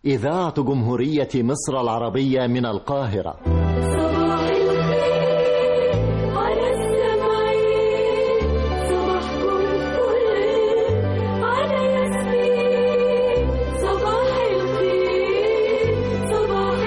إذاعة جمهورية مصر العربية من القاهرة. صباح الخير على السمعين، صباحكم فل على ياسمين. صباح الخير صباح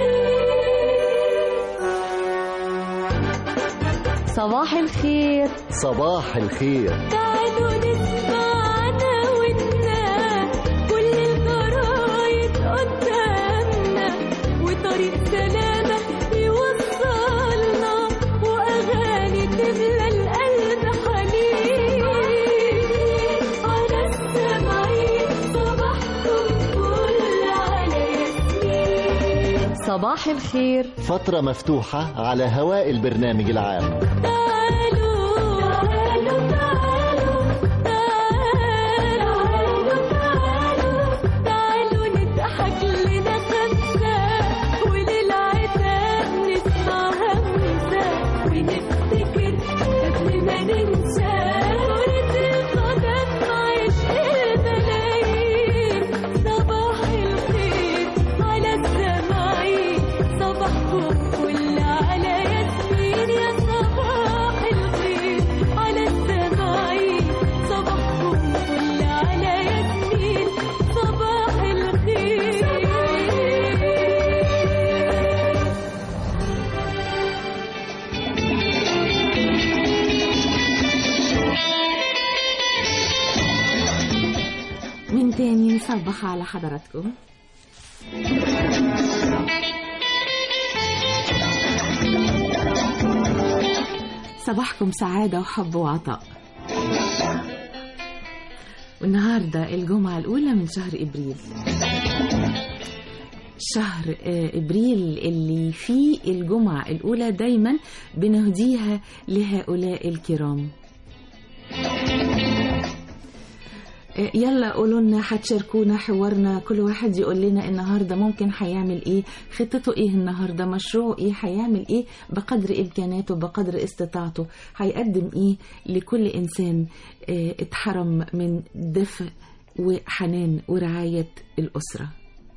الخير صباح الخير. صباح الخير. تعالوا نسمعنا وننام، كل الجرايد قدامنا، وطريق سلامة يوصلنا، وأغاني تملى القلب حنين. على السمعين صباحكم فل على ياسمين. صباح الخير. فترة مفتوحة على هواء البرنامج العام. من تاني نصبح على حضراتكم. صباحكم سعادة وحب وعطاء. والنهاردة الجمعة الأولى من شهر إبريل، شهر إبريل اللي فيه الجمعة الأولى دايما بنهديها لهؤلاء الكرام. يلا قولوا لنا، هتشاركونا حوارنا، كل واحد يقول لنا النهارده ممكن هيعمل ايه، خطته ايه النهارده، مشروعه ايه، هيعمل ايه بقدر امكاناته بقدر استطاعته، هيقدم ايه لكل انسان اتحرم من دفء وحنان ورعاية الأسرة.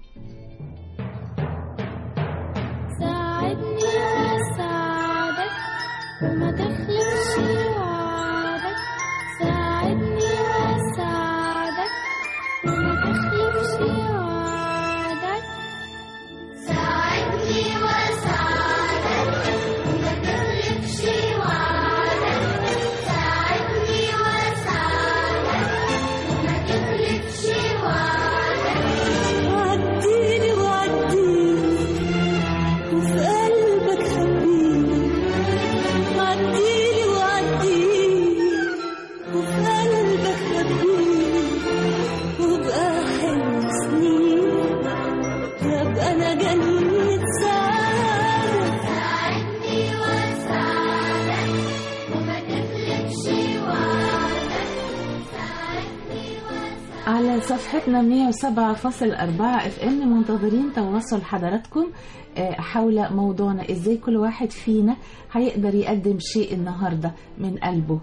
ساعدني وساعدك وما تخلفش وعدك، ساعدني وساعدك وما تخلفش وعدك، ساعدني وساعدك وما تخلفش وعدك، ساعدني وساعدك وما تخلفش وعدك، وعديني وعديني وفي قلبك حبيبي، وعديني وعديني وفي قلبك حبيبي، وبقى حلو سنين يبقى أنا جنة سعادة، ساعدني وساعدك وما تخلفش وعدك، ساعدني وساعدك. على صفحتنا 107.4 FM منتظرين تواصل حضراتكم حول موضوعنا، ازاي كل واحد فينا هيقدر يقدم شيء النهاردة من قلبه.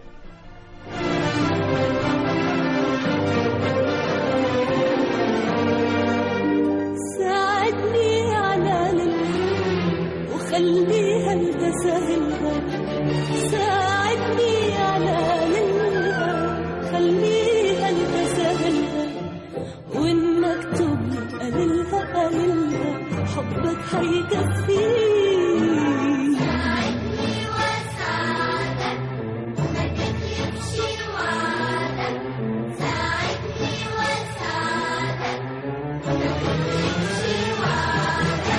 ساعدني على ليلها وخليها تسهلها، ساعدني على ليلها خليها تسهلها، والمكتوب قليلها قليلها حبك هيكفيني، ساعدني وساعدك وما تخلفش وعدك، ساعدني وساعدك وما تخلفش وعدك.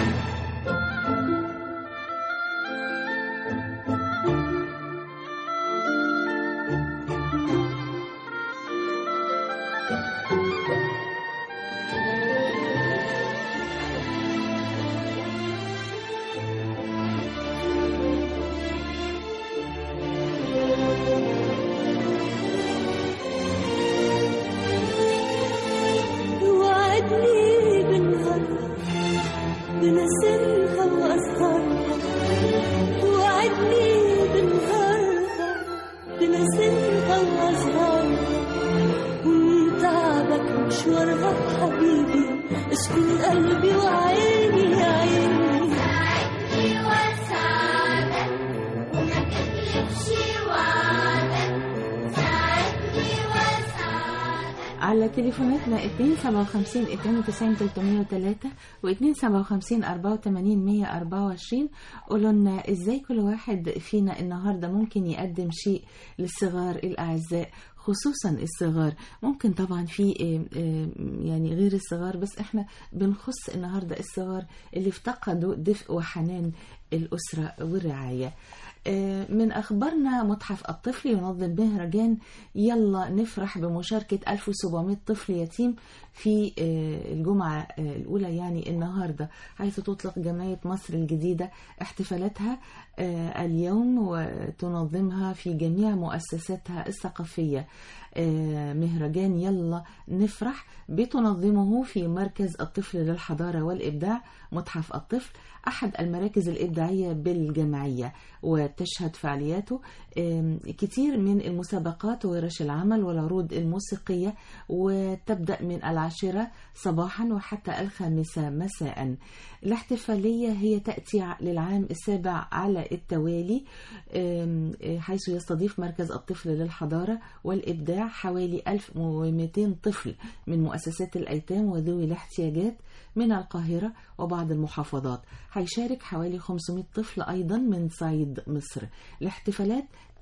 قلبي وعيني يا عيني. ساعدني واساعدك وما تخلفش وعدك. ساعدني واساعدك. على تليفوناتنا 257 92 303 و 257 84 124. قولوا لنا ازاي كل واحد فينا النهارده ممكن يقدم شيء للصغار الأعزاء، خصوصا الصغار. ممكن طبعا في يعني غير الصغار، بس احنا بنخص النهارده الصغار اللي افتقدوا دفء وحنان الأسرة والرعاية. من أخبارنا متحف الطفل ينظم مهرجان يلا نفرح بمشاركة 1700 طفل يتيم في الجمعة الأولى يعني النهاردة، حيث تطلق جمعية مصر الجديدة احتفالاتها اليوم وتنظمها في جميع مؤسساتها الثقافية. مهرجان يلا نفرح بتنظمه في مركز الطفل للحضارة والإبداع متحف الطفل، أحد المراكز الإبداعية بالجمعية، وتشهد فعالياته كتير من المسابقات وورش العمل والعروض الموسيقية، وتبدأ من 10 صباحا وحتى 5 مساء. الاحتفالية هي تأتي للعام السابع على التوالي، حيث يستضيف مركز الطفل للحضارة والإبداع حوالي 1200 طفل من مؤسسات الأيتام وذوي الاحتياجات من القاهرة وبعض المحافظات. هيشارك حوالي 500 طفل أيضا من صعيد مصر. الاحتفالات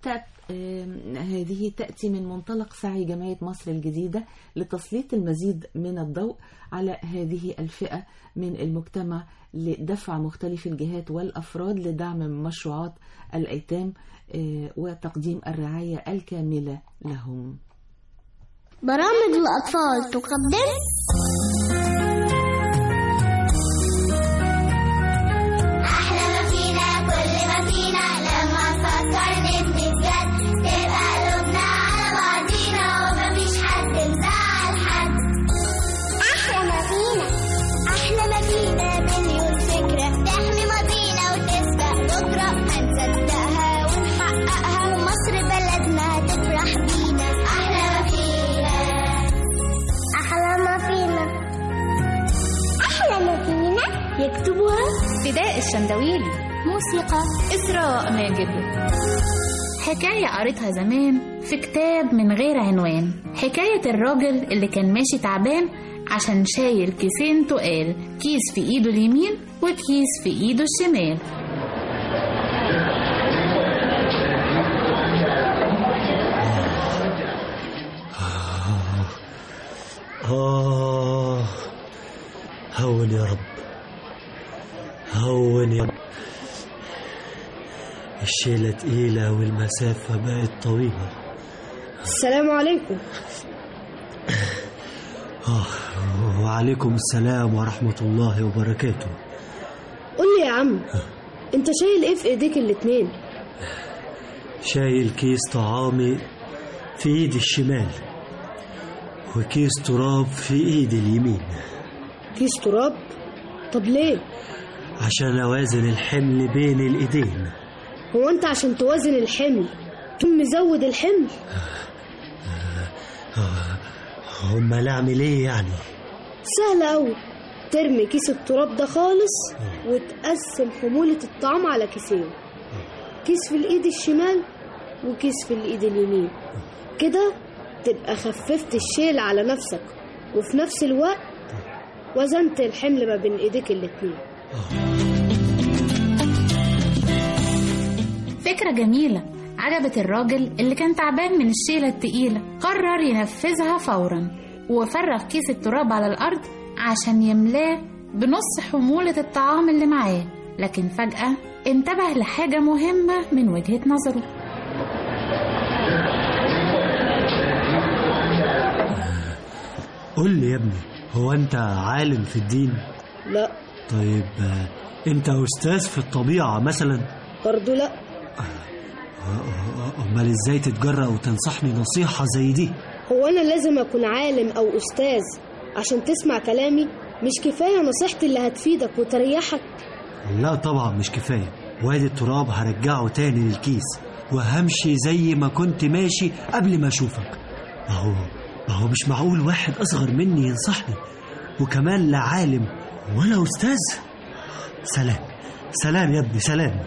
هذه تأتي من منطلق سعي جمعية مصر الجديدة لتسليط المزيد من الضوء على هذه الفئة من المجتمع، لدفع مختلف الجهات والأفراد لدعم مشروعات الأيتام وتقديم الرعاية الكاملة لهم. برامج الأطفال تقدم أحلى ما فينا كل ما فينا لما نفكر نبني بجد تبقى قلوبنا على بعضينا ومفيش حد مزعل حد. أحلى ما فينا مليون فكرة تحمي ماضينا وتسبق بكرة هنصدقها ونحققها ومصر بلدنا هتفرح بينا. أحلى ما فينا يكتبها فداء الشندويلي، موسيقى إسراء ماجد. حكاية قريتها زمان في كتاب من غير عنوان، حكاية الراجل اللي كان ماشي تعبان عشان شايل كيسين تقال، كيس في إيده اليمين وكيس في إيده الشمال. هون يا رب، هون يا رب. الشيلة تقيلة والمسافة بقت طويلة. السلام عليكم. وعليكم السلام ورحمة الله وبركاته. قول لي يا عم، انت شايل ايه في ايديك الاتنين؟ شايل كيس طعامي في ايدي الشمال وكيس تراب في ايدي اليمين. كيس تراب؟ طب ليه؟ عشان اوازن الحمل بين الايدين. هو انت عشان توازن الحمل تقوم مزود الحمل؟ امال اعمل ايه يعني؟ سهل قوي، ترمي كيس التراب ده خالص وتقسم حمولة الطعام على كيسين، كيس في الايد الشمال وكيس في الايد اليمين. كده تبقى خففت الشيل على نفسك وفي نفس الوقت وزنت الحمل ما بين ايديك الاتنين. فكرة جميلة عجبت الراجل اللي كان تعبان من الشيلة التقيلة، قرر ينفذها فورا وفرغ كيس التراب على الأرض عشان يملاه بنص حمولة الطعام اللي معاه. لكن فجأة انتبه لحاجة مهمة من وجهة نظره. قول لي يا ابني، هو انت عالم في الدين؟ لا. طيب انت أستاذ في الطبيعة مثلا؟ برضو لا. امال ازاي تتجرأ وتنصحني نصيحة زي دي؟ هو انا لازم اكون عالم او استاذ عشان تسمع كلامي؟ مش كفاية نصيحتي اللي هتفيدك وتريحك؟ لا طبعا مش كفاية. وادي التراب هرجعه تاني للكيس وهمشي زي ما كنت ماشي قبل ما اشوفك. ما هو مش معقول واحد اصغر مني ينصحني. وكمان لا عالم ولا أستاذ. سلام سلام يا ابني سلام.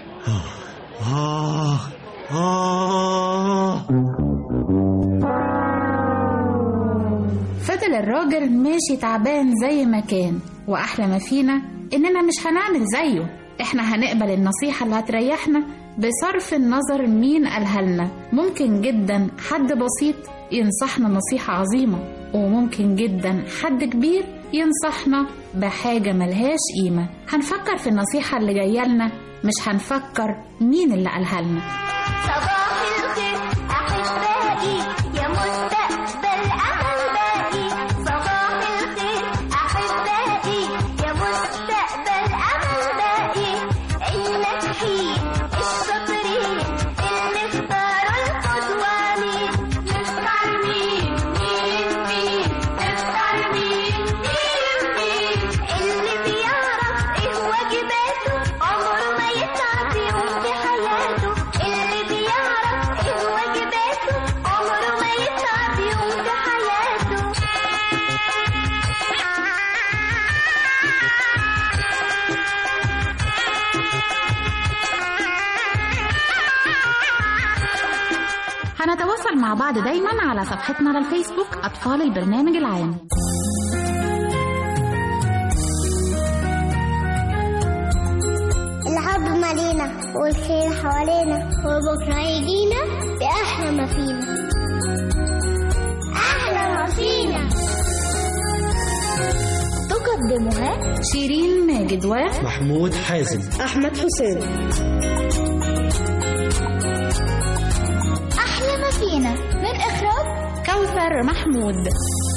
فضل الراجل ماشي تعبان زي ما كان، وأحلى ما فينا إننا مش هنعمل زيه. إحنا هنقبل النصيحة اللي هتريحنا بصرف النظر مين قالها لنا. ممكن جدا حد بسيط ينصحنا نصيحة عظيمة، وممكن جدا حد كبير ينصحنا بحاجة ملهاش قيمة. هنفكر في النصيحة اللي جاية لنا، مش هنفكر مين اللي قالها لنا. صباح الخير أحبائي يا مستقبل أمل باقي. صباح الخير أحبائي يا مستقبل أمل باقي. الناجحين الشاطرين اللي اختاروا القدوة مين؟ نختار مين؟ نختار مين؟ اللي بيعرف ايه واجباته عمره ما يتعب يوم في حياته. اللي بيعرف ايه واجباته عمره ما يتعب يوم في حياته. هنتواصل مع بعض دايما على صفحتنا على الفيسبوك أطفال البرنامج العام. الحب مالينا والخير حوالينا وبكرة يجينا بأحلى ما فينا. أحلى ما فينا تقدمها شيرين ماجد محمود حازم أحمد حسين. أحلى ما فينا من إخراج كوثر محمود.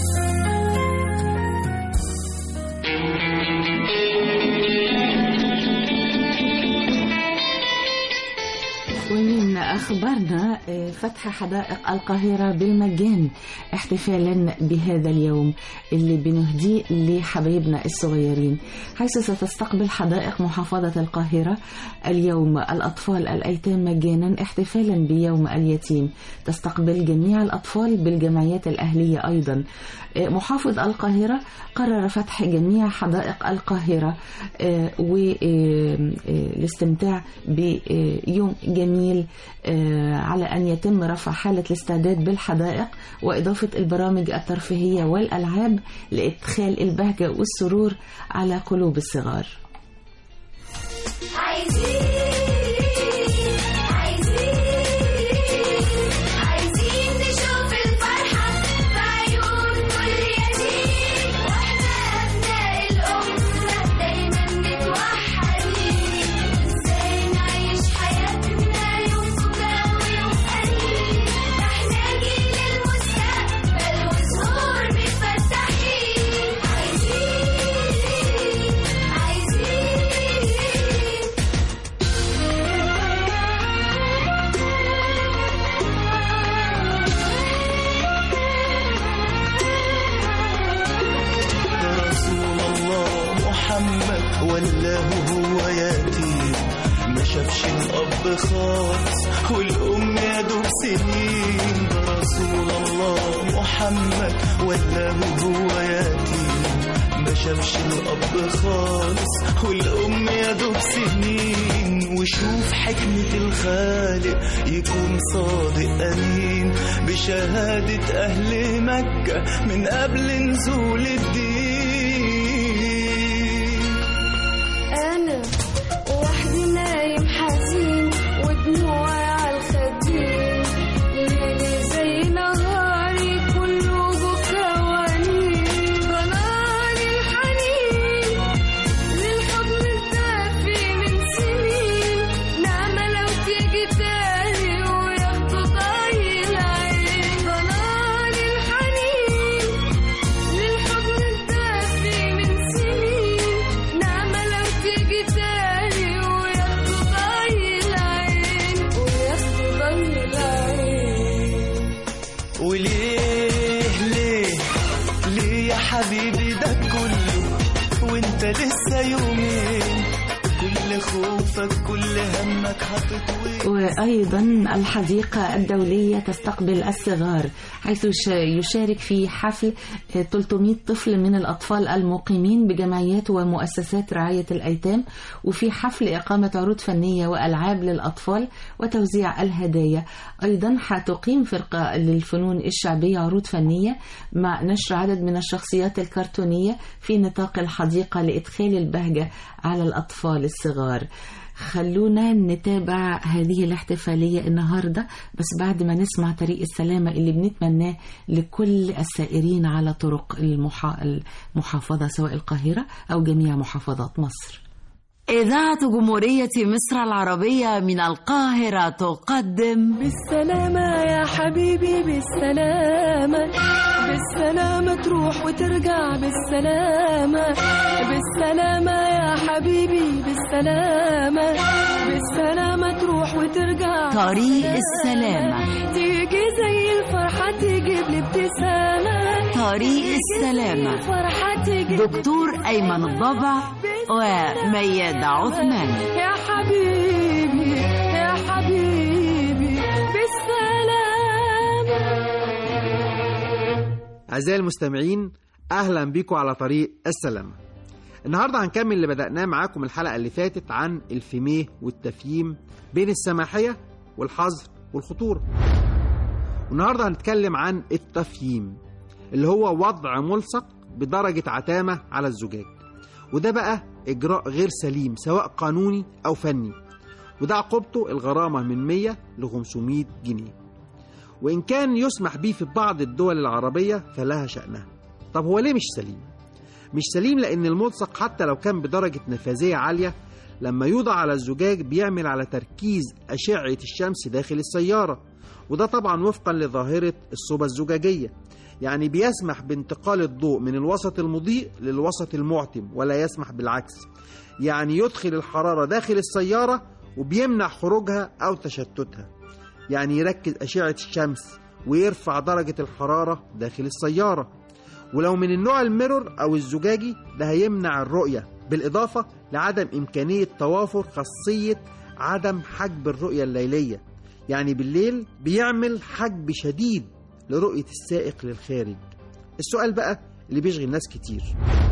ومن أخبارنا فتح حدائق القاهرة بالمجان احتفالا بهذا اليوم اللي بنهديه لحبايبنا الصغيرين، حيث ستستقبل حدائق محافظة القاهرة اليوم الأطفال الأيتام مجانا احتفالا بيوم اليتيم. تستقبل جميع الأطفال بالجمعيات الأهلية أيضا. محافظ القاهرة قرر فتح جميع حدائق القاهرة والاستمتاع بيوم جميل على أن يتم رفع حالة الاستعداد بالحدائق وإضافة البرامج الترفيهية والألعاب لإدخال البهجة والسرور على قلوب الصغار. عايزين نشوف الفرحة في عيون كل يتيم، واحنا أبناء الأمة دايما متوحدين. ازاي نعيش حياتنا يوم فكرة ويوم أنين، احنا جيل المستقبل وزهور مفتحين. محمد ولاه هو يتيم، ما شافش الأب خالص والأم يا دوب سنين. ده رسول الله محمد ولاه هو يتيم، ما شافش الأب خالص والأم يا دوب سنين. وشوف حكمة الخالق يكون صادق أمين بشهادة أهل مكة من قبل نزول الدين. أنا وحدي نايم حزين ودموعي على الخدين، ليلي زي نهاري كله بكا وانين. ضلالي الحنين للحضن الدافي من سنين، نعمة لو تيجي تاني وياخدوا ضي العين. ضلالي الحنين للحضن الدافي من سنين، نعمة لو تيجي تاني وياخدوا ضي العين، وياخدوا ضي العين. وليه ليه ليه يا حبيبي ده كله وانت لسه يومين؟ كل كل خوفك كل همك هتطوي. وأيضا الحديقة الدولية تستقبل الصغار، حيث يشارك في حفل 300 طفل من الأطفال المقيمين بجمعيات ومؤسسات رعاية الأيتام، وفي حفل إقامة عروض فنية وألعاب للأطفال وتوزيع الهدايا. أيضا حتقيم فرقة للفنون الشعبية عروض فنية مع نشر عدد من الشخصيات الكرتونية في نطاق الحديقة لإدخال البهجة على الأطفال الصغار. خلونا نتابع هذه الاحتفالية النهاردة، بس بعد ما نسمع طريق السلامة اللي بنتمناه لكل السائرين على طرق المحافظة سواء القاهرة أو جميع محافظات مصر. إذاعة جمهورية مصر العربية من القاهرة تقدم بالسلامة يا حبيبي بالسلامة، بالسلامة تروح وترجع بالسلامة، بالسلامة يا حبيبي بالسلامة، بالسلامة تروح وترجع. طريق السلامة تيجي زي الفرحة تجيب لي ابتسامة. طريق السلامة دكتور أيمن الضبع وميادة عثمان. يا حبيبي يا حبيبي بالسلامة. أعزائي المستمعين، أهلا بكم على طريق السلامة. النهاردة هنكمل اللي بدأناه معاكم الحلقة اللي فاتت عن الفيميه والتفييم بين السماحية والحظر والخطورة. والنهاردة هنتكلم عن التفييم اللي هو وضع ملصق بدرجة عتامة على الزجاج، وده بقى إجراء غير سليم سواء قانوني أو فني، وده عقوبته الغرامة من 100 ل 500 جنيه، وإن كان يسمح به في بعض الدول العربية فلها شأنها. طب هو ليه مش سليم؟ مش سليم لأن الملصق حتى لو كان بدرجة نفاذية عالية لما يوضع على الزجاج بيعمل على تركيز أشعة الشمس داخل السيارة، وده طبعا وفقا لظاهرة الصوبة الزجاجية، يعني بيسمح بانتقال الضوء من الوسط المضيء للوسط المعتم ولا يسمح بالعكس، يعني يدخل الحرارة داخل السيارة وبيمنع خروجها أو تشتتها، يعني يركز أشعة الشمس ويرفع درجة الحرارة داخل السيارة. ولو من النوع الميرور أو الزجاجي ده هيمنع الرؤية، بالإضافة لعدم إمكانية توافر خاصية عدم حجب الرؤية الليلية، يعني بالليل بيعمل حجب شديد لرؤية السائق للخارج. السؤال بقى اللي بيشغل ناس كتير،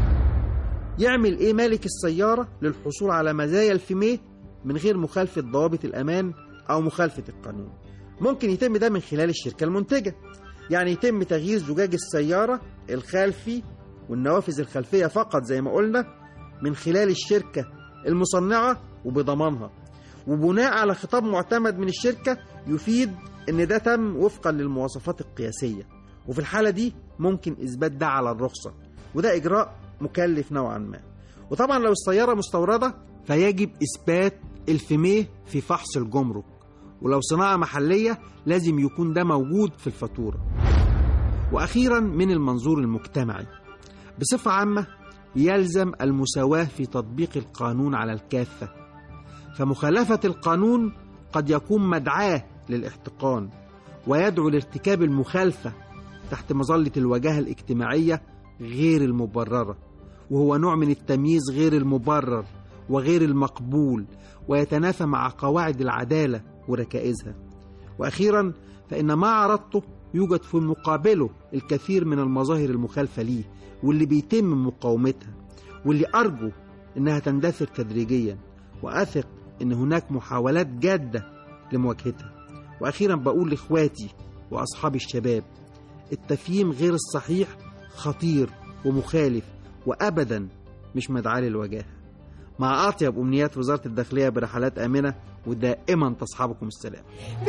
يعمل ايه مالك السيارة للحصول على مزايا الفيميه من غير مخالفة ضوابط الأمان أو مخالفة القانون؟ ممكن يتم ده من خلال الشركة المنتجة، يعني يتم تغيير زجاج السيارة الخلفي والنوافذ الخلفية فقط زي ما قلنا من خلال الشركة المصنعة وبضمانها، وبناء على خطاب معتمد من الشركة يفيد إن ده تم وفقا للمواصفات القياسية، وفي الحالة دي ممكن إثبات ده على الرخصة، وده إجراء مكلف نوعا ما. وطبعا لو السيارة مستوردة فيجب إثبات الفيميه في فحص الجمرك، ولو صناعة محلية لازم يكون ده موجود في الفاتورة. وأخيرا من المنظور المجتمعي بصفة عامة يلزم المساواة في تطبيق القانون على الكافة، فمخالفة القانون قد يكون مدعاة للاحتقان ويدعو لارتكاب المخالفة تحت مظلة الوجاهة الاجتماعية غير المبررة، وهو نوع من التمييز غير المبرر وغير المقبول ويتنافى مع قواعد العدالة وركائزها. وأخيرا فإن ما عرضته يوجد في مقابله الكثير من المظاهر المخالفة ليه واللي بيتم مقاومتها، واللي أرجو إنها تندثر تدريجيا، وأثق إن هناك محاولات جادة لمواجهتها. وأخيرا بقول لإخواتي وأصحاب الشباب، التفييم غير الصحيح خطير ومخالف وأبدا مش مدعاة للوجاهة. مع أطيب أمنيات وزارة الداخلية برحلات آمنة، ودائما تصحبكم السلام.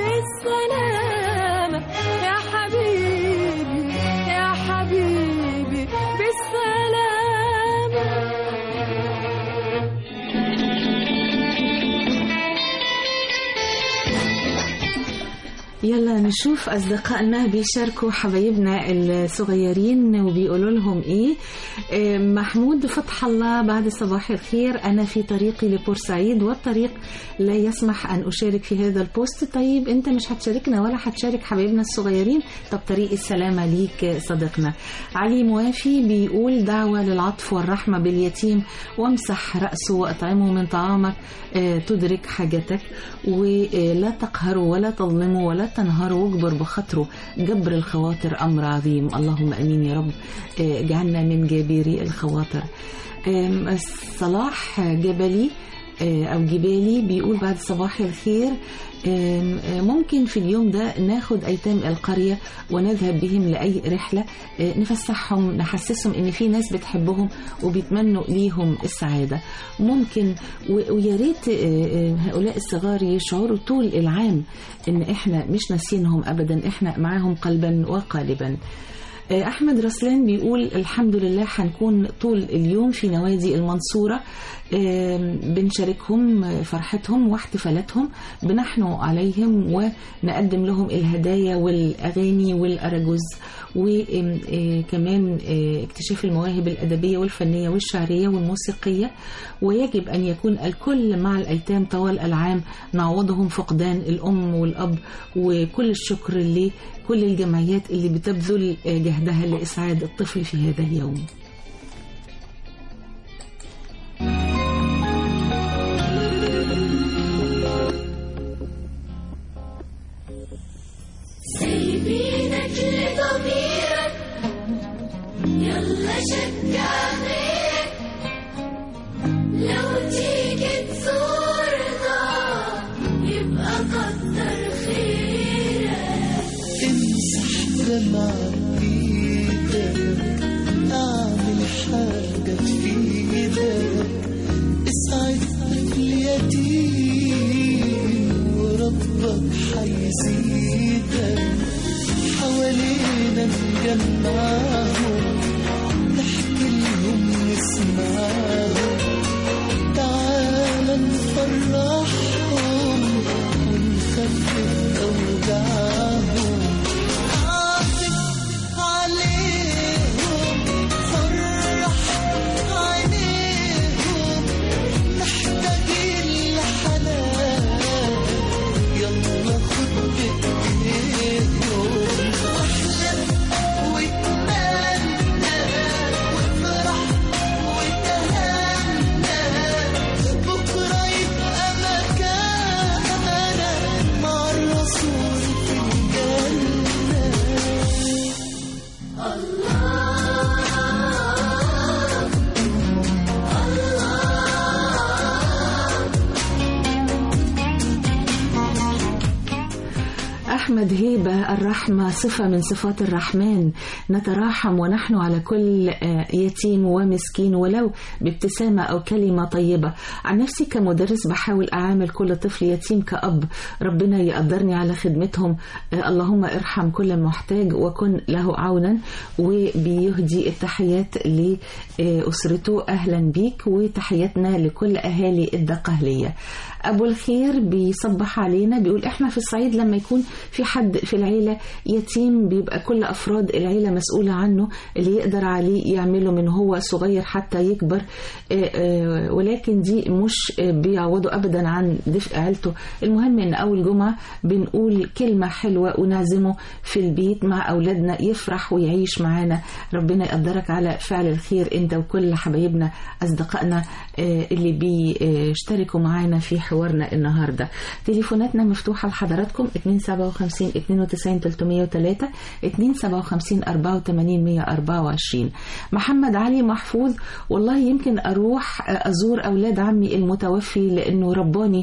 بالسلامة يا حبيبي يا حبيبي بالسلامة. يلا نشوف أصدقائنا بيشاركوا حبايبنا الصغيرين وبيقولوا لهم إيه. محمود فتح الله بعد صباح الخير، أنا في طريقي لبورسعيد والطريق لا يسمح أن أشارك في هذا البوست. طيب أنت مش هتشاركنا ولا هتشارك حبايبنا الصغيرين؟ طب طريق السلامة ليك صديقنا. علي موافي بيقول دعوة للعطف والرحمة باليتيم، وامسح رأسه وأطعمه من طعامك تدرك حاجتك، ولا تقهره ولا تظلمه ولا تنهره، واجبر بخاطره. جبر الخواطر أمر عظيم، اللهم أمين يا رب، جعلنا من جابري الخواطر. صلاح جبلي أو جبالي بيقول بعد صباح الخير، ممكن في اليوم ده ناخد أيتام القرية ونذهب بهم لأي رحلة، نفسحهم، نحسسهم إن في ناس بتحبهم وبيتمنوا ليهم السعادة. ممكن ويا ريت هؤلاء الصغار يشعروا طول العام إن إحنا مش ناسينهم أبدا، إحنا معاهم قلبا وقالبا. أحمد رسلان بيقول الحمد لله هنكون طول اليوم في نوادي المنصورة، بنشاركهم فرحتهم واحتفالاتهم، بنحنو عليهم ونقدم لهم الهدايا والأغاني والأرجوز، وكمان اكتشاف المواهب الأدبية والفنية والشعرية والموسيقية. ويجب أن يكون الكل مع الأيتام طوال العام، نعوضهم فقدان الأم والأب. وكل الشكر لكل الجمعيات اللي بتبذل جهدها لإسعاد الطفل في هذا اليوم. سايبينك لضميرك، يلا شجع غيرك، لو تيجي تزورنا يبقى كتر خيرك. امسح دمع بايدك، اعمل حاجة في ايدك، اسعد اليتيم وربك حيزيدك. حوالينا نجمعهم، نحكي لهم نسمعهم، تعالى نفرحهم ونخفف أوجاعهم. عاطف عليهم، فرح عينيهم، محتاجين لحنان، يلا خد بإيديهم، واحلم واتمنى وافرح وتهنى، بكرة يبقى مكاننا مع الرسول في الجنة. أحمد هيبة، الرحمة صفة من صفات الرحمن، نتراحم ونحن على كل يتيم ومسكين ولو بابتسامة أو كلمة طيبة. عن نفسي كمدرس بحاول أعامل كل طفل يتيم كأب، ربنا يقدرني على خدمتهم. اللهم ارحم كل محتاج وكن له عونا. وبيهدي التحيات لأسرته، أهلا بيك، وتحياتنا لكل أهالي الدقهلية. أبو الخير بيصبح علينا، بيقول إحنا في الصعيد لما يكون في حد في العيلة يتيم بيبقى كل أفراد العيلة مسؤولة عنه، اللي يقدر عليه يعمله من هو صغير حتى يكبر، ولكن دي مش بيعوضوا أبدا عن دفء عيلته. المهم إن أول جمعة بنقول كلمة حلوة ونعزمه في البيت مع أولادنا، يفرح ويعيش معانا. ربنا يقدرك على فعل الخير أنت وكل حبايبنا أصدقائنا اللي بيشتركوا معانا في حوارنا النهاردة. تليفوناتنا مفتوحة لحضراتكم 257 92 303 257 84 124. محمد علي محفوظ، والله يمكن أروح أزور أولاد عمي المتوفي لأنه رباني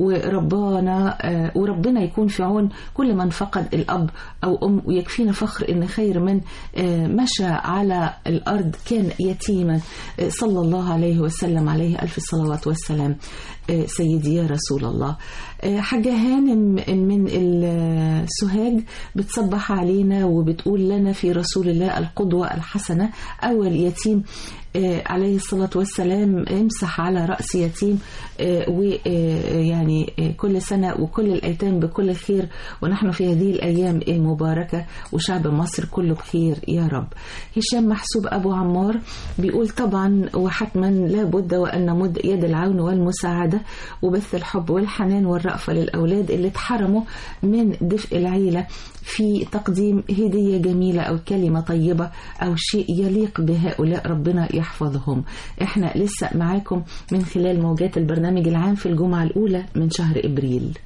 وربنا يكون في عون كل من فقد الأب أو أم، ويكفينا فخر إن خير من مشى على الأرض كان يتيما، صلى الله عليه وسلم، عليه ألف الصلوات والسلام. سيدي يا رسول الله. حاجة هانم من السوهاج بتصبح علينا وبتقول لنا في رسول الله القدوة الحسنة، أول يتيم عليه الصلاة والسلام امسح على رأس يتيم، ويعني كل سنة وكل الأيتام بكل خير، ونحن في هذه الأيام المباركة وشعب مصر كله بخير يا رب. هشام محسوب أبو عمار بيقول طبعا وحتما لابد وأن نمد يد العون والمساعدة وبث الحب والحنان والرأفة للأولاد اللي اتحرموا من دفء العيلة في تقديم هدية جميلة أو كلمة طيبة أو شيء يليق بهؤلاء، ربنا يحفظهم. احنا لسه معاكم من خلال موجات البرنامج العام في الجمعة الأولى من شهر إبريل.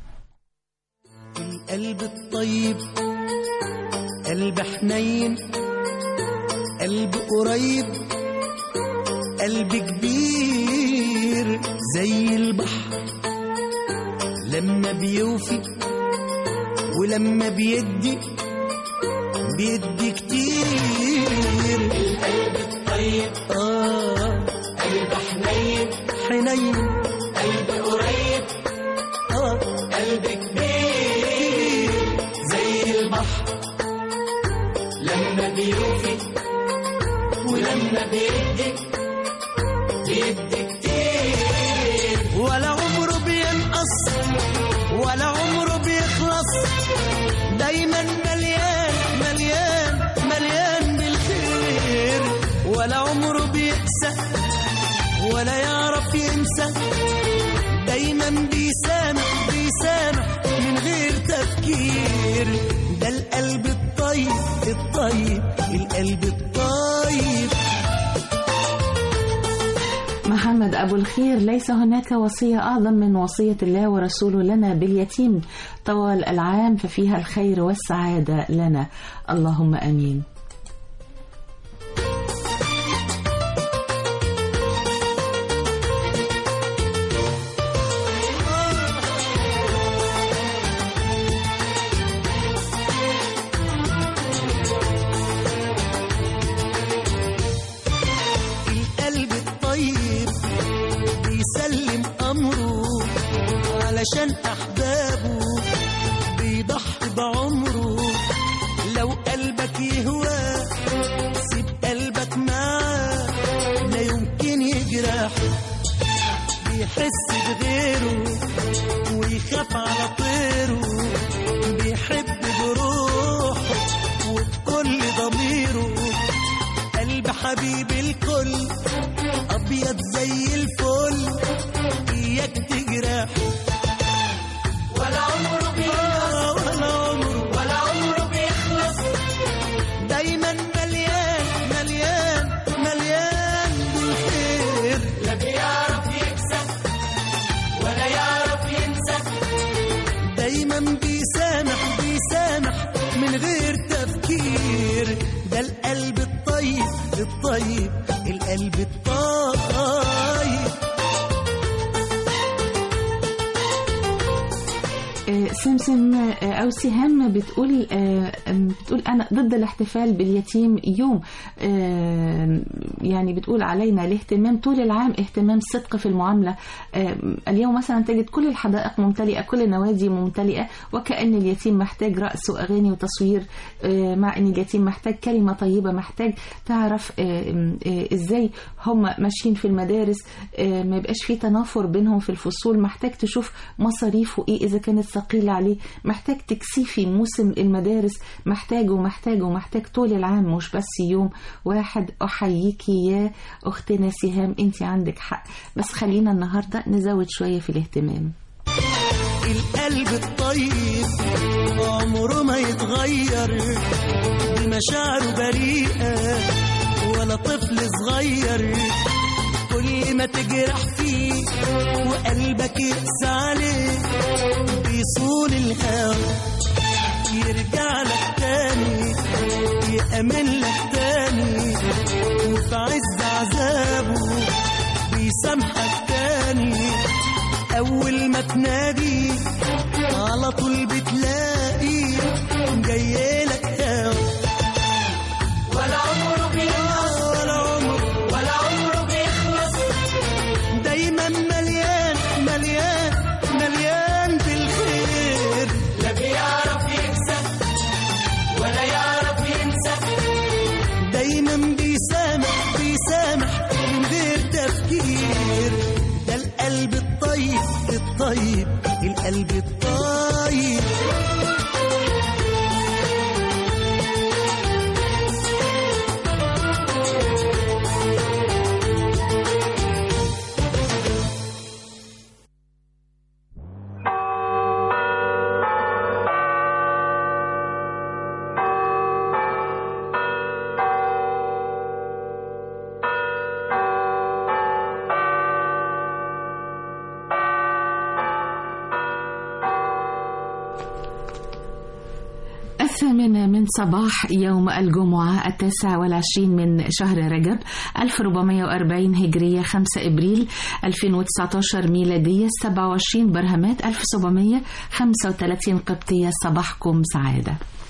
القلب الطيب قلب حنين، قلب قريب، قلب كبير زي البحر، لما بيوفي ولما بيدي كتير. القلب الطيب قلب حنين، قلب قريب، قلب كبير زي البحر، لما بيوفي ولما بيدي كتير. ولا عمره بينقص ولا عمره بيخلص، دايما مليان مليان مليان بالخير. ولا عمره بيقسى ولا يعرف ينسى، دايما بيسامح من غير تفكير. ده القلب الطيب الطيب، القلب الطيب. محمد أبو الخير ليس هناك وصية أعظم من وصية الله ورسوله لنا باليتيم طوال العام، ففيها الخير والسعادة لنا، اللهم أمين. علشان أحبابه بيضحي بعمره. لو قلبك يهوى سيب قلبك معاه، لا يمكن يجرح، بيحس بغيره ويخاف على طيره، بيحب بروحه وبكل ضميره. قلب حبيب الكل أبيض زي الفل، إياك تجرح. ولا عمره بيخلص ولا عمره بيخلص، دايما مليان مليان مليان بالخير. لا بيعرف يكسب ولا يعرف ينسى، دايما بيسامح من غير تفكير. ده القلب الطيب الطيب، القلب الطيب. سمسم أو سهام بتقول أنا ضد الاحتفال باليتيم يوم، يعني بتقول علينا الاهتمام طول العام، اهتمام صدق في المعاملة. اليوم مثلا تجد كل الحدائق ممتلئة، كل النوادي ممتلئة، وكأن اليتيم محتاج رقص وأغاني وتصوير، مع أن اليتيم محتاج كلمة طيبة، محتاج تعرف إزاي هم ماشيين في المدارس، ما يبقاش في تنافر بينهم في الفصول، محتاج تشوف مصاريفه إيه إذا كانت ثقيلة عليه، محتاج تكثيفي موسم المدارس، محتاج طول العام مش بس يوم واحد. أحييكي يا أختنا سهام، أنت عندك حق، بس خلينا النهاردة نزود شوية في الاهتمام. القلب الطيب عمره ما يتغير، بمشاعره بريئة ولا طفل صغير. كل ما تجرح فيه وقلبك يقسى عليه، بيصون الهوى يرجع لك تاني، يأمن لك تاني، وفي عز عذابه بيسامحك تاني. أول ما تنادي على طول بتلاقي جايلك هوا. ولا عمره بيخلص ولا عمره بيخلص، دايما مليان مليان مليان بالخير. لا بيعرف يكسب ولا يعرف ينسى، دايما بيسامح تفكير. ده القلب الطيب الطيب القلب الطيب. الثامنة من صباح يوم الجمعة 29 من شهر رجب 1440 هجرية 5 إبريل 2019 ميلادية 27 برهمات 1735 قبطية. صباحكم سعادة.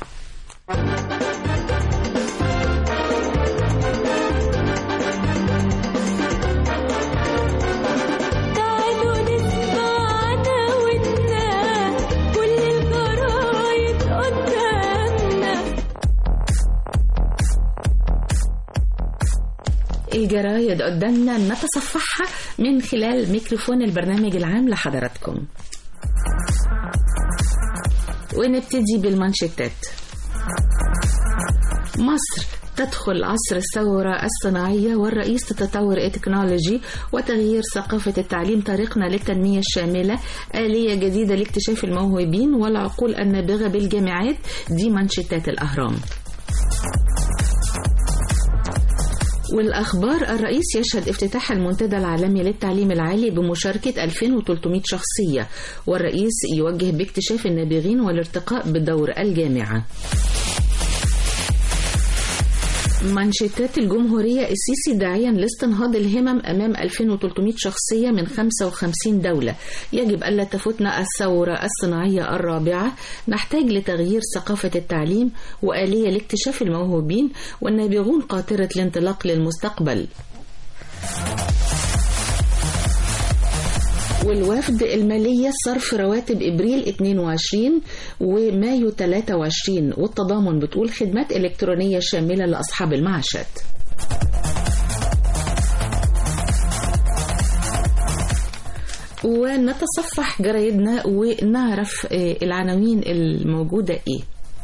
الجرايد قدامنا نتصفحها من خلال ميكروفون البرنامج العام لحضراتكم، ونبتدي بالمانشيتات. مصر تدخل عصر الثورة الصناعية والرئيس تتطور التكنولوجي وتغيير ثقافة التعليم طريقنا للتنمية الشاملة، آلية جديدة لاكتشاف الموهوبين والعقول النابغة بالجامعات. دي مانشيتات الأهرام. والأخبار: الرئيس يشهد افتتاح المنتدى العالمي للتعليم العالي بمشاركة 2300 شخصية، والرئيس يوجه باكتشاف النابغين والارتقاء بدور الجامعة. منشطات الجمهورية: السيسي داعيا لاستنهاض الهمم أمام 2300 شخصية من 55 دولة. يجب ألا تفوتنا الثورة الصناعية الرابعة. نحتاج لتغيير ثقافة التعليم وآلية لاكتشاف الموهوبين، والنابغون قاطرة الانطلاق للمستقبل. والوفد: المالية صرف رواتب إبريل 22 ومايو 23. والتضامن بتقول خدمات إلكترونية شاملة لأصحاب المعاشات. ونتصفح جرايدنا ونعرف العناوين الموجودة إيه.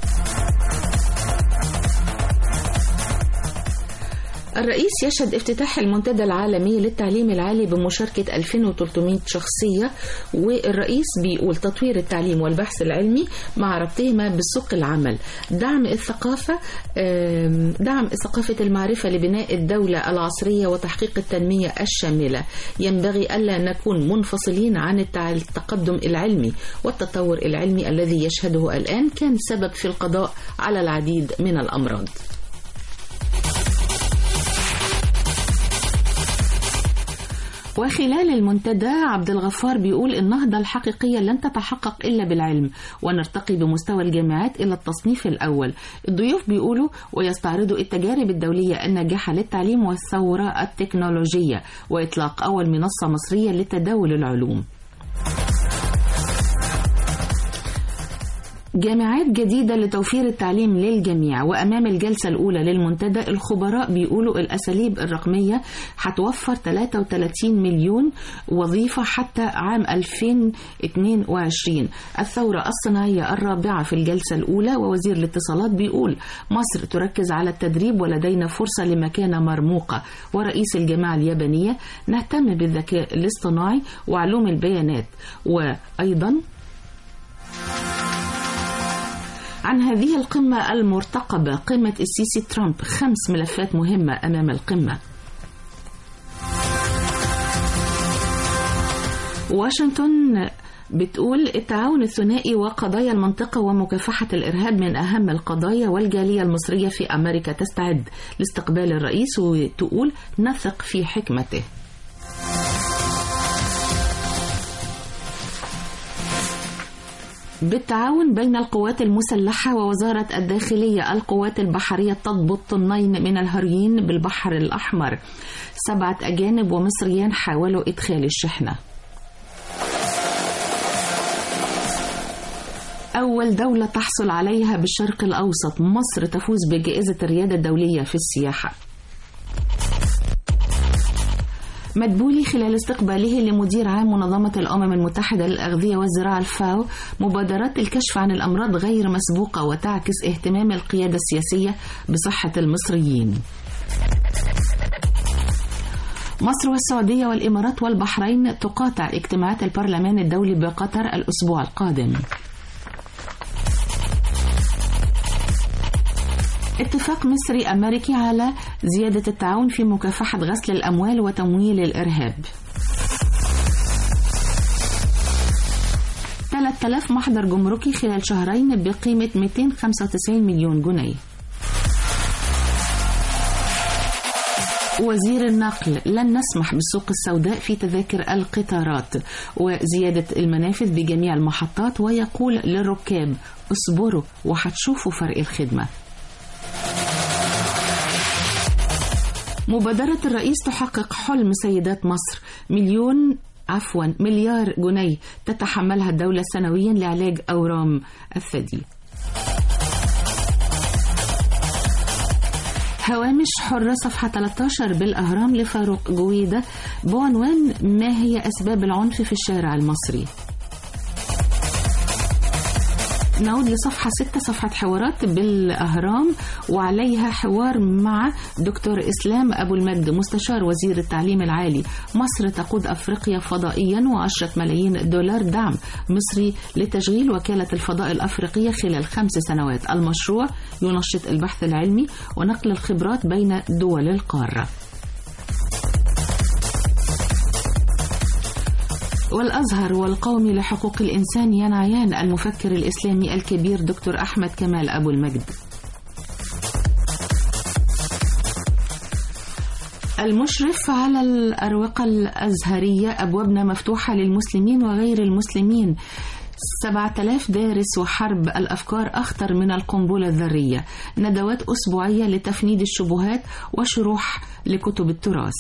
الرئيس يشهد افتتاح المنتدى العالمي للتعليم العالي بمشاركة 2300 شخصية، والرئيس بيقول تطوير التعليم والبحث العلمي مع ربطهما بسوق العمل، دعم ثقافة المعرفة لبناء الدولة العصرية وتحقيق التنمية الشاملة. ينبغي ألا نكون منفصلين عن التقدم العلمي والتطور العلمي الذي يشهده الآن كان سبب في القضاء على العديد من الأمراض. وخلال المنتدى عبد الغفار بيقول النهضة الحقيقية لن تتحقق إلا بالعلم، ونرتقي بمستوى الجامعات إلى التصنيف الأول. الضيوف بيقولوا ويستعرضوا التجارب الدولية الناجحة للتعليم والثورة التكنولوجية وإطلاق أول منصة مصرية لتداول العلوم. جامعات جديدة لتوفير التعليم للجميع. وأمام الجلسة الأولى للمنتدى الخبراء بيقولوا الأساليب الرقمية هتوفر 33 مليون وظيفة حتى عام 2022. الثورة الصناعية الرابعة في الجلسة الأولى. ووزير الاتصالات بيقول مصر تركز على التدريب ولدينا فرصة لمكانة مرموقة. ورئيس الجامعة اليابانية نهتم بالذكاء الاصطناعي وعلوم البيانات. وأيضا عن هذه القمة المرتقبة، قمة السيسي ترامب، 5 ملفات مهمة أمام القمة. واشنطن بتقول التعاون الثنائي وقضايا المنطقة ومكافحة الإرهاب من أهم القضايا، والجالية المصرية في أمريكا تستعد لاستقبال الرئيس وتقول نثق في حكمته. بالتعاون بين القوات المسلحة ووزارة الداخلية، القوات البحرية تضبط طنين من الهيروين بالبحر الأحمر. 7 أجانب ومصريان حاولوا إدخال الشحنة. أول دولة تحصل عليها بالشرق الأوسط، مصر تفوز بجائزة الريادة الدولية في السياحة. مدبولي خلال استقباله لمدير عام منظمة الأمم المتحدة للأغذية والزراعة الفاو مبادرات الكشف عن الأمراض غير مسبوقة وتعكس اهتمام القيادة السياسية بصحة المصريين. مصر والسعودية والإمارات والبحرين تقاطع اجتماعات البرلمان الدولي بقطر الأسبوع القادم. اتفاق مصري أمريكي على زيادة التعاون في مكافحة غسل الأموال وتمويل الإرهاب. 3000 محضر جمركي خلال شهرين بقيمة 295 مليون جنيه. وزير النقل: لن نسمح بالسوق السوداء في تذاكر القطارات وزيادة المنافذ بجميع المحطات، ويقول للركاب: اصبروا وهتشوفوا فرق الخدمة. مبادرة الرئيس تحقق حلم سيدات مصر، مليار جنيه تتحملها الدولة سنويا لعلاج أورام الثدي. هوامش حرة صفحة 13 بالأهرام لفاروق جويدة بعنوان: ما هي أسباب العنف في الشارع المصري؟ نعود لصفحة 6 صفحة حوارات بالأهرام وعليها حوار مع دكتور إسلام أبو المجد مستشار وزير التعليم العالي. مصر تقود أفريقيا فضائيا و10 ملايين دولار دعم مصري لتشغيل وكالة الفضاء الأفريقية خلال 5 سنوات. المشروع ينشط البحث العلمي ونقل الخبرات بين دول القارة. والأزهر والقومي لحقوق الإنسان ينعيان المفكر الإسلامي الكبير دكتور أحمد كمال أبو المجد. المشرف على الأروقة الأزهرية: أبوابنا مفتوحة للمسلمين وغير المسلمين. 7000 دارس وحرب الأفكار أخطر من القنبلة الذرية. ندوات أسبوعية لتفنيد الشبهات وشروح لكتب التراث.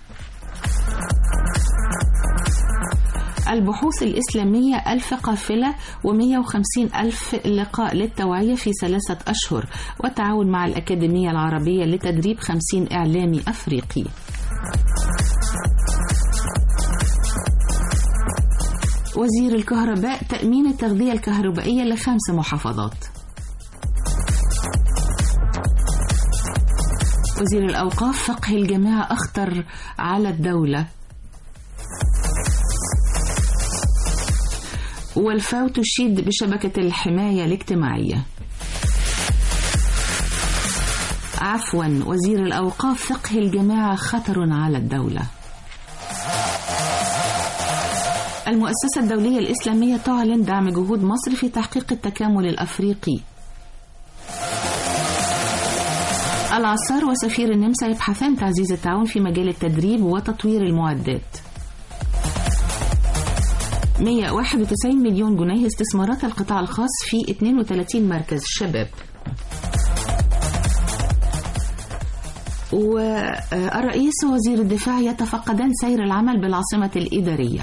البحوث الإسلامية: 1000 قافلة و150,000 لقاء للتوعية في 3 أشهر، والتعاون مع الأكاديمية العربية لتدريب 50 إعلامي أفريقي. وزير الكهرباء: تأمين التغذية الكهربائية ل5 محافظات. وزير الأوقاف: فقه الجماعة أخطر على الدولة. والفاو تشيد بشبكة الحماية الاجتماعية. وزير الأوقاف: فقه الجماعة خطر على الدولة. المؤسسة الدولية الإسلامية تعلن دعم جهود مصر في تحقيق التكامل الأفريقي. العصار وسفير النمسا يبحثان تعزيز التعاون في مجال التدريب وتطوير المعدات. 191 مليون جنيه استثمارات القطاع الخاص في 32 مركز شباب. والرئيس ووزير الدفاع يتفقدان سير العمل بالعاصمة الإدارية.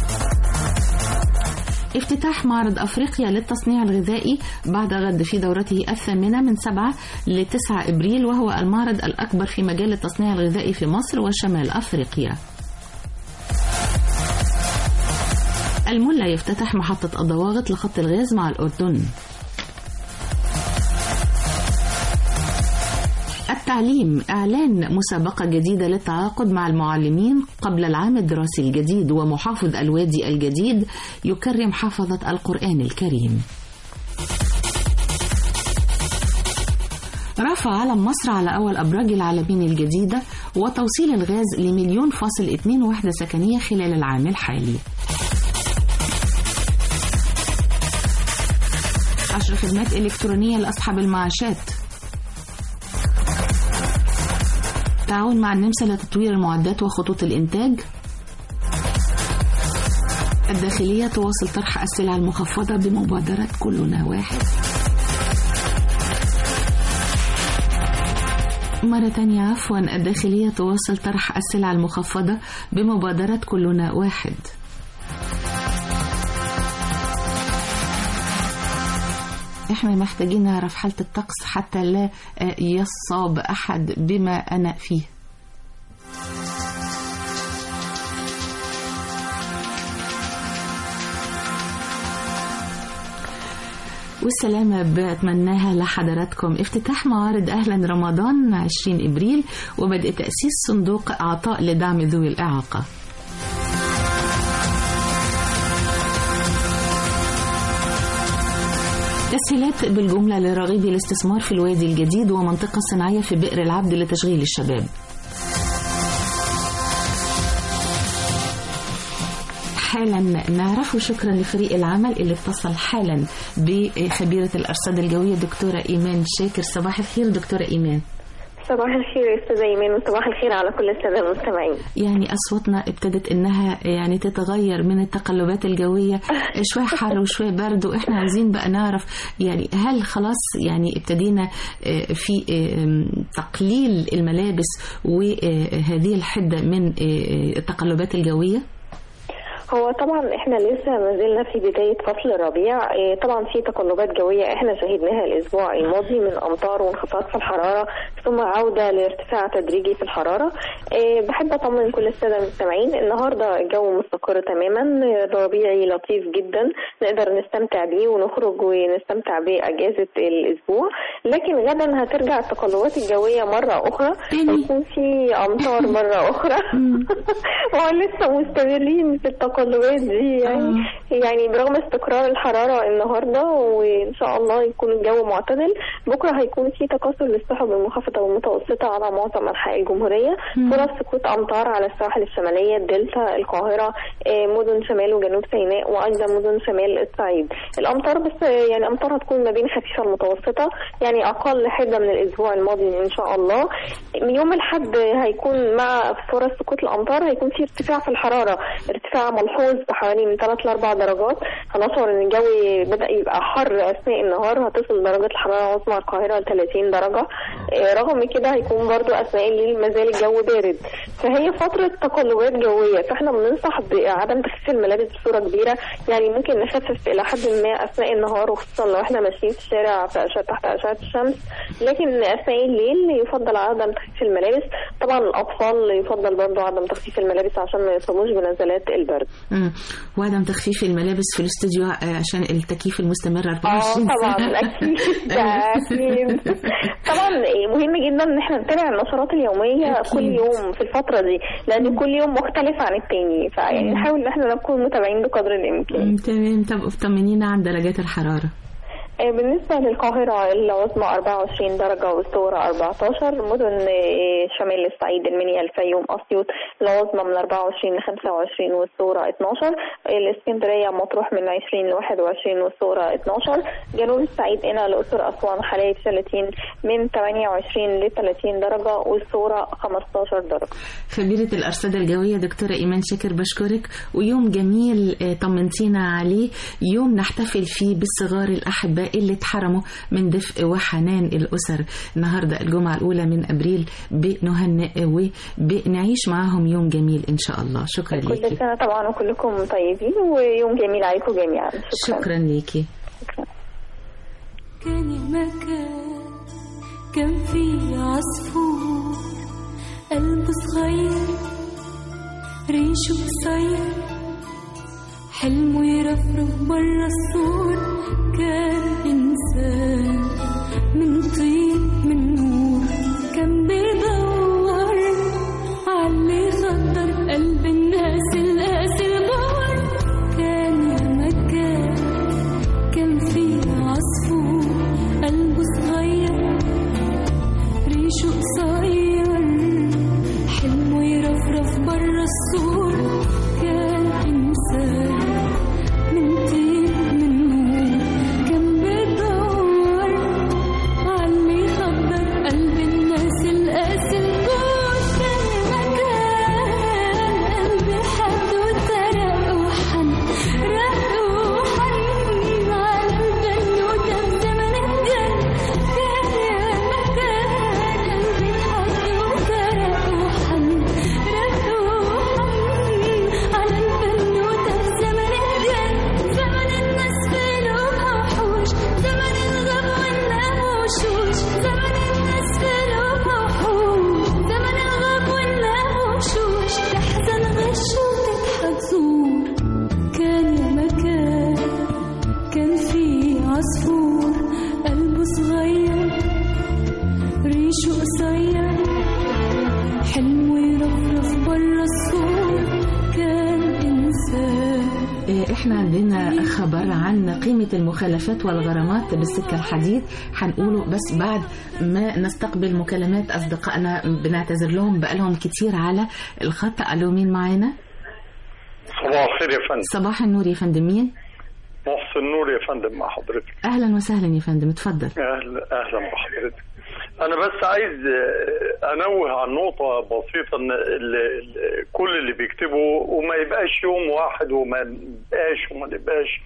افتتاح معرض أفريقيا للتصنيع الغذائي بعد غد في دورته 8 من 7 ل 9 إبريل، وهو المعرض الأكبر في مجال التصنيع الغذائي في مصر وشمال أفريقيا. الملا يفتتح محطة الضواغط لخط الغاز مع الأردن. التعليم: إعلان مسابقة جديدة للتعاقد مع المعلمين قبل العام الدراسي الجديد، ومحافظ الوادي الجديد يكرم حفظة القرآن الكريم. رفع علم مصر على أول أبراج العالمين الجديدة، وتوصيل الغاز ل1.2 وحدة سكنية خلال العام الحالي. 10 خدمات إلكترونية لأصحاب المعاشات. تعاون مع النمسا لتطوير المعدات وخطوط الإنتاج. الداخلية تواصل طرح السلع المخفضة بمبادرة كلنا واحد. مرة تانية الداخلية تواصل طرح السلع المخفضة بمبادرة كلنا واحد. احنا محتاجين نعرف حالة الطقس حتى لا يصاب أحد بما أنا فيه. والسلامة بتمناها لحضراتكم. افتتاح معارض أهلا رمضان 20 إبريل وبدء تأسيس صندوق أعطاء لدعم ذوي الإعاقة. تسهيلات بالجملة لراغبي الاستثمار في الوادي الجديد ومنطقة صناعية في بئر العبد لتشغيل الشباب. حالا نعرف، وشكرا لفريق العمل اللي اتصل حالا بخبيرة الأرصاد الجوية دكتورة إيمان شاكر. صباح الخير دكتورة إيمان. صباح الخير يا استاذة إيمان، وصباح الخير على كل السادة المستمعين. يعني أصواتنا ابتدت إنها يعني تتغير من التقلبات الجوية، شوية حر وشوية برد، وإحنا عايزين بقى نعرف يعني هل خلاص يعني ابتدينا في تقليل الملابس وهذه الحدة من التقلبات الجوية؟ هو طبعا احنا لسه ما زلنا في بداية فصل الربيع. طبعا في تقلبات جوية احنا شهدناها الاسبوع الماضي من امطار وانخفاض في الحرارة ثم عودة لارتفاع تدريجي في الحرارة. بحب اطمن كل السادة المستمعين النهاردة الجو مستقر تماما، ربيعي لطيف جدا نقدر نستمتع بيه ونخرج ونستمتع باجازة الاسبوع. لكن غدا هترجع التقلبات الجوية مرة اخرى، هيكون في امطار مرة اخرى ولسه مستمرين في التقلبات دي يعني برغم استقرار الحرارة النهاردة وإن شاء الله يكون الجو معتدل. بكرة هيكون في تكاثر للسحب المنخفضة والمتوسطة على معظم أنحاء الجمهورية، فرص سقوط أمطار على الساحل الشمالية، الدلتا، القاهرة، مدن شمال وجنوب سيناء، وأيضا مدن شمال الصعيد. الأمطار بس يعني أمطار هتكون ما بين خفيفة المتوسطة، يعني أقل حدة من الأسبوع الماضي إن شاء الله. يوم الأحد هيكون مع فرص سقوط الأمطار هيكون في ارتفاع في الحرارة، ارتفاع ملحوظ بحوالي من 3 ل 4 درجات. هنشعر ان الجو بدأ يبقى حر اثناء النهار، هتصل درجة الحرارة العظمى القاهرة ل 30 درجة. رغم كده هيكون برضو اثناء الليل مازال الجو بارد، فهي فترة تقلبات جوية. فاحنا بننصح بعدم تخفيف الملابس بصورة كبيرة، يعني ممكن نخفف الى حد ما اثناء النهار وخصوصا لو احنا ماشيين في الشارع تحت اشعة الشمس، لكن اثناء الليل يفضل عدم تخفيف الملابس. طبعا الاطفال يفضل برضو عدم تخفيف الملابس عشان ما يصابوش بنزلات البرد. وعدم تخفيف الملابس في الاستوديو عشان التكييف المستمر 24 طبعا اكيد اكيد. طبعا مهم جدا ان احنا نتابع النشرات اليوميه أكيد. كل يوم في الفتره دي، لان كل يوم مختلف عن التاني، فيعني نحاول ان احنا نكون متابعين بقدر الامكان. تمام. طب طمنينا عن درجات الحراره. بالنسبة للقاهرة العظمى 24 درجة والصغرى 14. مدن شمال الصعيد المنيا الفيوم أسيوط العظمى من 24 ل 25 والصغرى 12. الإسكندرية مطروح من 20 ل 21 والصغرى 12. جنوب الصعيد هنا الأقصر أسوان حلايب شلاتين من 28 ل 30 درجة والصغرى 15 درجة. خبيرة الأرصاد الجوية دكتورة إيمان شاكر بشكرك، ويوم جميل طمنتينا عليه، يوم نحتفل فيه بالصغار الأحباء اللي اتحرموا من دفء وحنان الأسر. النهاردة الجمعة الأولى من أبريل بنهنئ وبنعيش معاهم يوم جميل إن شاء الله. شكرا ليكي. كل سنة طبعا وكلكم طيبين ويوم جميل عليكم جميعا. شكرا ليكي. كان مكان كان فيه عصفور قلبه صغير ريشه قصير حلمه يرفرف برا السور. كان إنسان من طين من نور كان بيدور عاللي خطر قلب الناس القاسي البار. كان يا مكان كان فيه عصفور قلبه صغير ريشه قصير حلمه يرفرف برا السور. كان إنسان من طين من نور كان بيدور عاللي احنا عندنا خبر عن قيمة المخالفات والغرامات بالسكة الحديد، هنقوله بس بعد ما نستقبل مكالمات أصدقائنا، بنعتذر لهم بقالهم كتير على الخط. ألو، مين معانا؟ صباح الخير يا فندم. صباح النور يا فندم. مين؟ محسن نور يا فندم مع حضرتك. أهلا وسهلا يا فندم، اتفضل. أهلا بحضرتك. أنا بس عايز أنوه عن نقطة بسيطة، إن كل اللي بيكتبوا وما يبقاش يوم واحد وما نبقاش.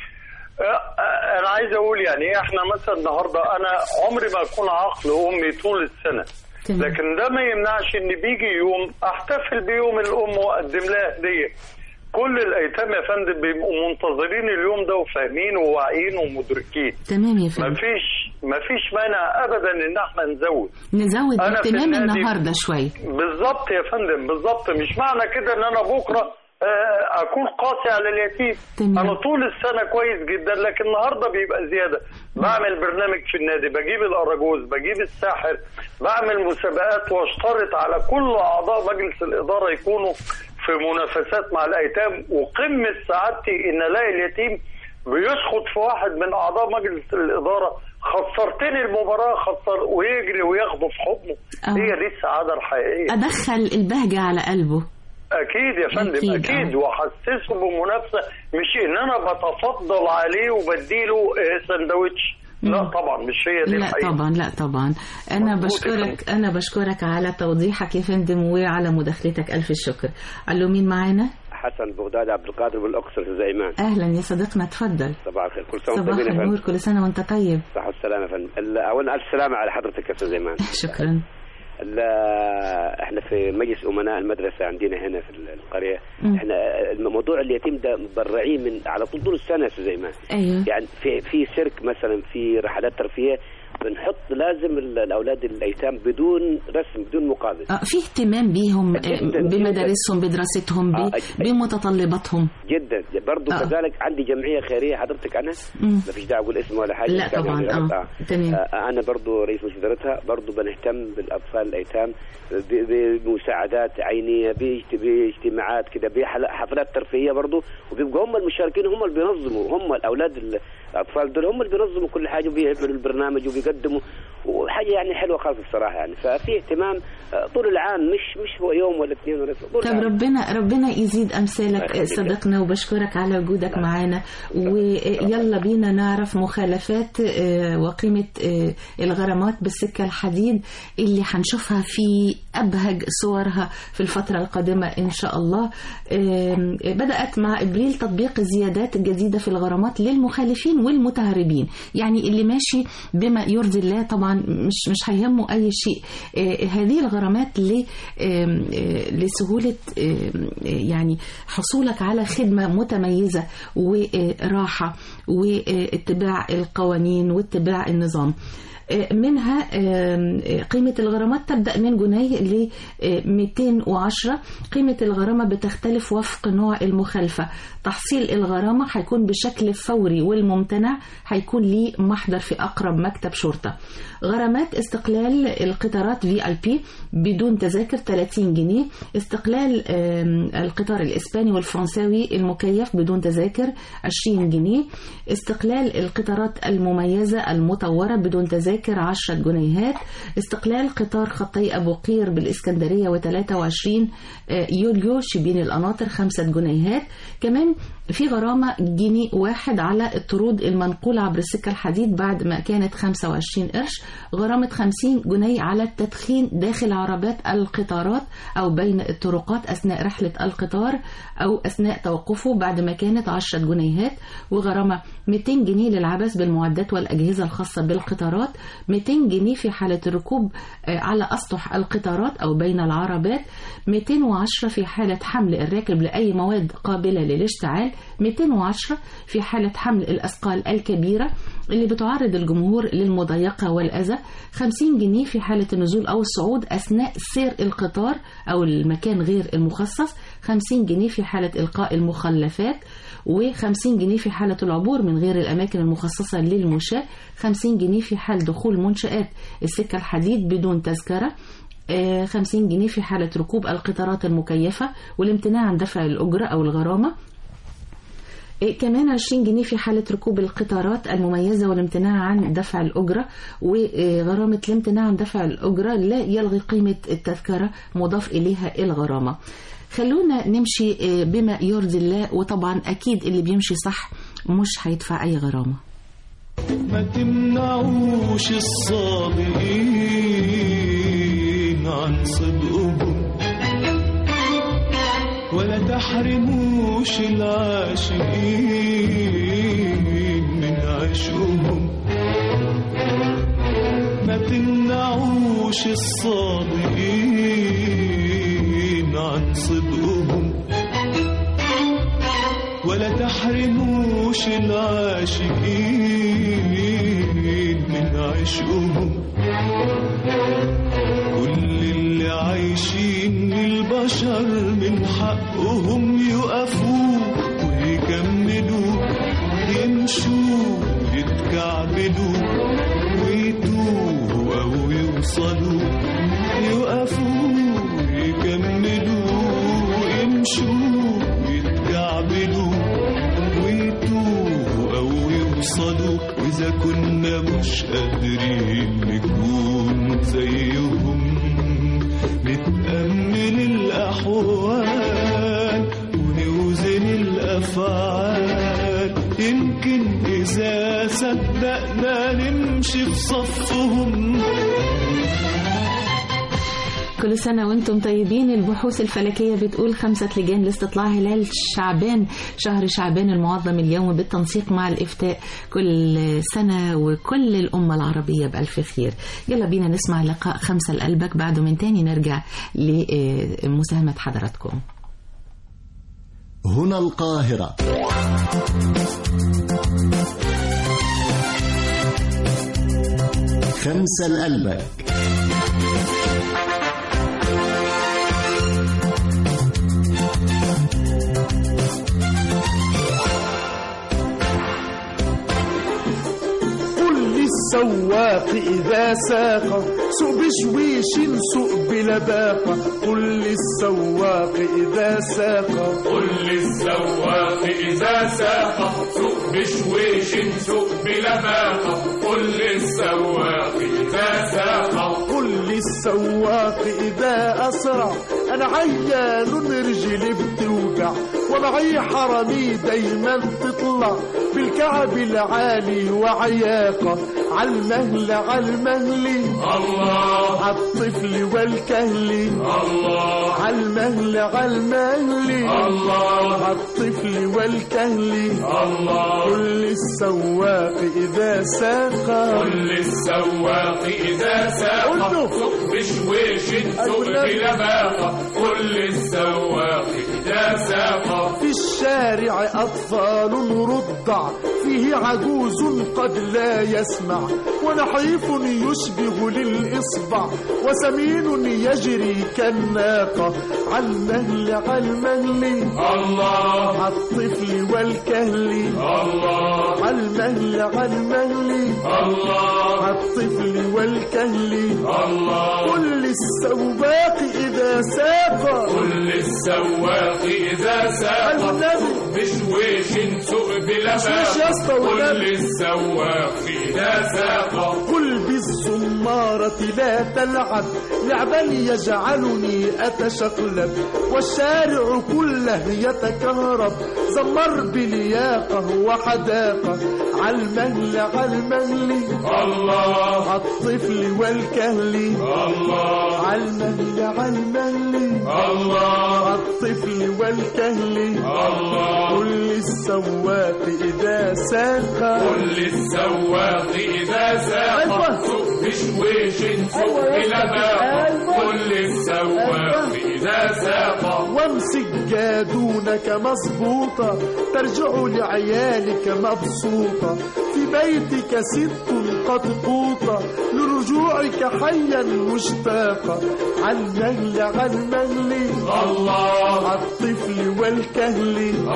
أنا عايز أقول يعني إحنا مثلا النهاردة أنا عمري ما أكون عقل أمي طول السنة، لكن ده ما يمنعش إن بيجي يوم أحتفل بيوم الأم وأقدم لها هدية. كل الايتام يا فندم بيبقوا منتظرين اليوم ده وفاهمين وواعيين ومدركين. تمام يا فندم. مفيش مانع ابدا ان احنا نزود اهتمام النهارده شويه. بالظبط يا فندم، بالظبط. مش معنى كده ان انا بكره اكون قاسي على اليتيم. انا طول السنه كويس جدا، لكن النهارده بيبقى زياده. بعمل برنامج في النادي، بجيب الاراجوز، بجيب الساحر، بعمل مسابقات واشترط على كل اعضاء مجلس الاداره يكونوا في منافسات مع الايتام. وقمه سعادتي ان الاقي اليتيم بيسقط في واحد من اعضاء مجلس الاداره، خسرتني المباراه، ويجري وياخده في حضنه. هي دي السعاده الحقيقيه. ادخل البهجه على قلبه. اكيد يا فندم، اكيد. واحسسه بمنافسه، مش ان انا بتفضل عليه وبديله سندوتش. لا طبعا، مش هي دي الحقيقة. لا طبعا. انا بشكرك على توضيحك يا فندم وعلى مداخلتك، الف الشكر. الو، مين معانا؟ حسن بغداد عبد القادر بالاقصر في زيمان. اهلا يا صديقنا، اتفضل. صباح الخير، كل سنه وانت طيب. صباح النور، كل سنه وانت طيب. صحه والسلامه يا فندم. اولا الف سلامه على حضرتك يا استاذ زيمان. شكرا. احنا في مجلس امناء المدرسه عندنا هنا في القريه. احنا موضوع اليتيم ده متبرعين من على طول السنه يا استاذ زيمان. ايوه. يعني في سيرك مثلا، في رحلات ترفيه، بنحط لازم الاولاد الايتام بدون رسم، بدون مقابل. في اهتمام بيهم، بمدارسهم، بدراستهم، بمتطلباتهم. جدا. برضه كذلك عندي جمعيه خيريه حضرتك عنها، ما فيش داعي اقول اسمها ولا حاجه. لا طبعا. تمام. انا برضه رئيس مجلس برضه بنهتم بالاطفال الايتام بمساعدات عينيه، باجتماعات كده، بحفلات ترفيهيه برضه، وبيبقوا هم المشاركين، هم اللي بينظموا، هم الاولاد الاطفال دول هم اللي بينظموا كل حاجه وبيعملوا البرنامج وبيقدموا، وحاجه يعني حلوه خالص الصراحه يعني. ففي اهتمام طول العام، مش هو يوم ولا اثنين ولا طول العام. ربنا يزيد امثالك صديقنا، وبشكرك على وجودك معنا. ويلا بينا نعرف مخالفات وقيمه الغرامات بالسكه الحديد اللي هنشوفها في ابهج صورها في الفتره القادمه ان شاء الله. بدات مع ابريل تطبيق الزيادات الجديده في الغرامات للمخالفين والمتهربين، يعني اللي ماشي بما يرضي الله طبعا مش هيهمه اي شيء. هذه الغرامات لسهوله يعني حصولك على خدمه متميزه وراحه واتباع القوانين واتباع النظام. منها قيمة الغرامات تبدأ من جنيه ل 210. قيمة الغرامة بتختلف وفق نوع المخالفة. تحصيل الغرامة هيكون بشكل فوري، والممتنع هيكون ليه محضر في أقرب مكتب شرطة. غرامات استقلال القطارات VIP بدون تذاكر 30 جنيه. استقلال القطار الإسباني والفرنساوي المكيف بدون تذاكر 20 جنيه. استقلال القطارات المميزة المطورة بدون تذاكر 10 جنيهات. استقلال قطار خطي أبو قير بالإسكندرية و23 يوليو شبين القناطر 5 جنيهات. كمان في غرامة جنيه واحد على الطرود المنقولة عبر السكة الحديد بعد ما كانت 25 قرش. غرامة 50 جنيه على التدخين داخل عربات القطارات أو بين الطرقات أثناء رحلة القطار أو أثناء توقفه بعد ما كانت 10 جنيهات. وغرامة 200 جنيه للعبث بالمعدات والأجهزة الخاصة بالقطارات. 200 جنيه في حالة الركوب على أسطح القطارات أو بين العربات. 210 في حالة حمل الراكب لأي مواد قابلة للاشتعال. 210 في حالة حمل الأثقال الكبيرة اللي بتعرض الجمهور للمضايقة والأذى. 50 جنيه في حالة النزول أو الصعود أثناء سير القطار أو المكان غير المخصص. 50 جنيه في حالة إلقاء المخلفات. و50 جنيه في حالة العبور من غير الأماكن المخصصة للمشاة. 50 جنيه في حال دخول منشآت السكة الحديد بدون تذكرة. 50 جنيه في حالة ركوب القطارات المكيفة والامتناع عن دفع الأجرة أو الغرامة. كمان 20 جنيه في حالة ركوب القطارات المميزة والامتناع عن دفع الأجرة، وغرامة الامتناع عن دفع الأجرة لا يلغي قيمة التذكرة، مضاف إليها الغرامة. خلونا نمشي بما يرضي الله، وطبعا أكيد اللي بيمشي صح مش هيدفع أي غرامة. ما تمنعوش الصابئين عن صدقهم، ولا تحرموش العاشقين من عشقهم. ما تمنعوش الصابئين عن صدقهم، ولا تحرموش العاشقين من عشقهم. كل اللي عايشين للبشر من حقهم يقفوا ويكملوا، يمشوا يتكعبلوا ويتوهوا أو يوصلوا، يقفوا ويكملوا يمشوا يتكعبلوا ويتوهوا أو يوصلوا. وإذا كنا مش قادرين نكون زيهم، نتأمل الأحوال ونوزن الأفعال، يمكن إذا صدقنا نمشي في صفهم. كل سنة وانتم طيبين. البحوث الفلكية بتقول 5 لجان لاستطلاع هلال شعبان، شهر شعبان المعظم اليوم بالتنسيق مع الإفتاء، كل سنة وكل الأمة العربية بألف خير. يلا بينا نسمع لقاء 5 لقلبك، بعده من تاني نرجع لمساهمة حضراتكم. هنا القاهرة. خمسة لقلبك. السواق إذا ساق سوق بشويش سوق بلباقة. قل للسواق إذا ساق، قل للسواق إذا ساق سوق بشويش سوق بلباقة. قل للسواق إذا ساق، قل للسواق إذا أسرع أنا عيان رجلي بتوجع، ومعي حرامي دايما تطلع بالكعب العالي وعياقة. عالمهل عالمهل الله، عالطفل والكهل الله، عالمهل عالمهل الله، عالطفل والكهل الله. قل للسواق إذا ساق، قل للسواق إذا ساق سوق بشويش سوق بلباقة. قل للسواق إذا ساق. في الشارع أطفال رضع، فيه عجوز قد لا يسمع، ونحيف يشبه للإصبع، وسمين يجري كالناقة. عالمهل عالمهل الله، عالطفل والكهل الله، عالمهل عالمهل الله، عالطفل والكهل الله. قل للسواق إذا ساق، قل للسواق إذا ساق بشويش سوق بلباقة. قل للسواق إذا ساق. قل بالزمارة لا تلعب لعبا يجعلني أتشقلب، والشارع كله يتكهرب زمر بلياقة وحداقة. عالمهل عالمهل الله، عالطفل والكهل الله، عالمهل عالمهل الله، عالطفل والكهل الله. قل للسواق إذا ساق، قل للسواق إذا ساق سوق بشويش سوق بلباقة. قل للسواق إذا ساق. وامسك جادونك مظبوطة ترجع لعيالك مبسوطة، في بيتك 6 قد قوطة لرجوعك حيا مشتاقة. عالمهل عالمهل الله، عالطفل والكهل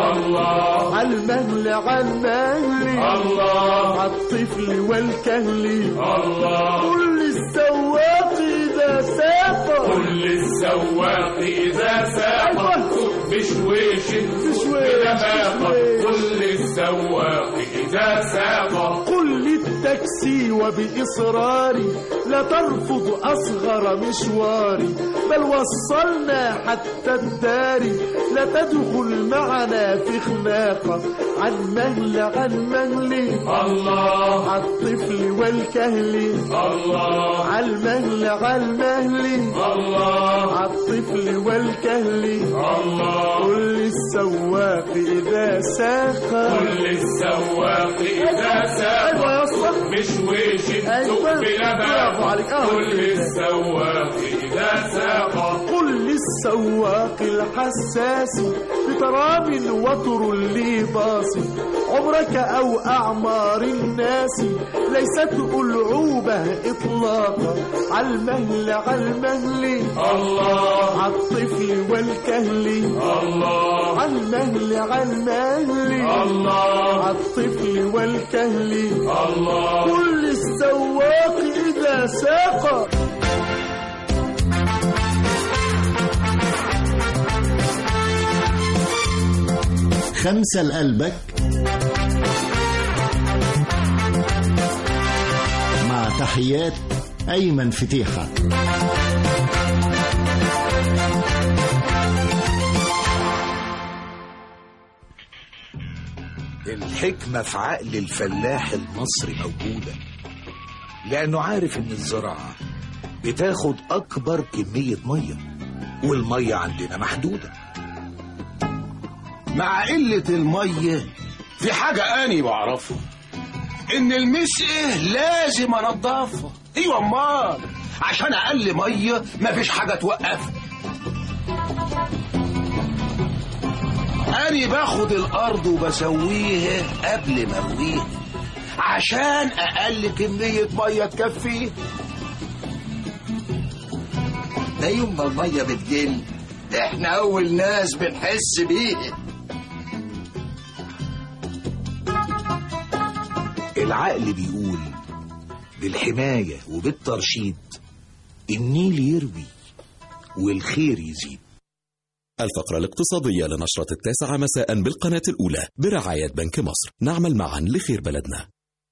الله، عالمهل عالمهل الله، عالطفل والكهل الله. قل للسواق إذا ساق، قل للسواق إذا ساق سوق بشويش سوق بلباقة. قل للسواق إذا ساق. قل للتاكسي وبإصراري لا ترفض أصغر مشواري، بل وصلنا حتى الدار، لا تدخل معنا في خناقة. عن مهل عن مهل الله، عالطفل والكهل الله، عالمهل عالمهل الله، عالطفل والكهل الله. قل للسواق إذا ساق، قل للسواق إذا ساق. أيوة يا اسطى، مش وش السوق بلبن. قل للسواق إذا ساق. قل للسواق الحساس بتراب وطر لي باصي، عمرك أو أعمار الناس ليست ألعوبة إطلاقا. عالمهل عالمهل الله، عالطفل والكهل الله، عالمهل عالمهل الله، عالطفل والكهل الله. قل للسواق إذا ساق. خمسة لقلبك مع تحيات أيمن فتيحة. الحكمة في عقل الفلاح المصري موجودة، لأنه عارف إن الزراعة بتاخد أكبر كمية مية، والمية عندنا محدودة. مع قلة المية في حاجة أنا بعرفها، إن المسقة لازم أنضفها. أيوة أمال، عشان أقل مية مفيش حاجة توقفها. أنا باخد الأرض وبسويها قبل ما أرويها، عشان أقل كمية مية تكفيه. ده يوم ما المية بتقل إحنا أول ناس بنحس بيها. العقل بيقول بالحماية وبالترشيد النيل يروي والخير يزيد. الفقرة الاقتصادية لنشرة 9 مساء بالقناة الأولى برعاية بنك مصر. نعمل معا لخير بلدنا.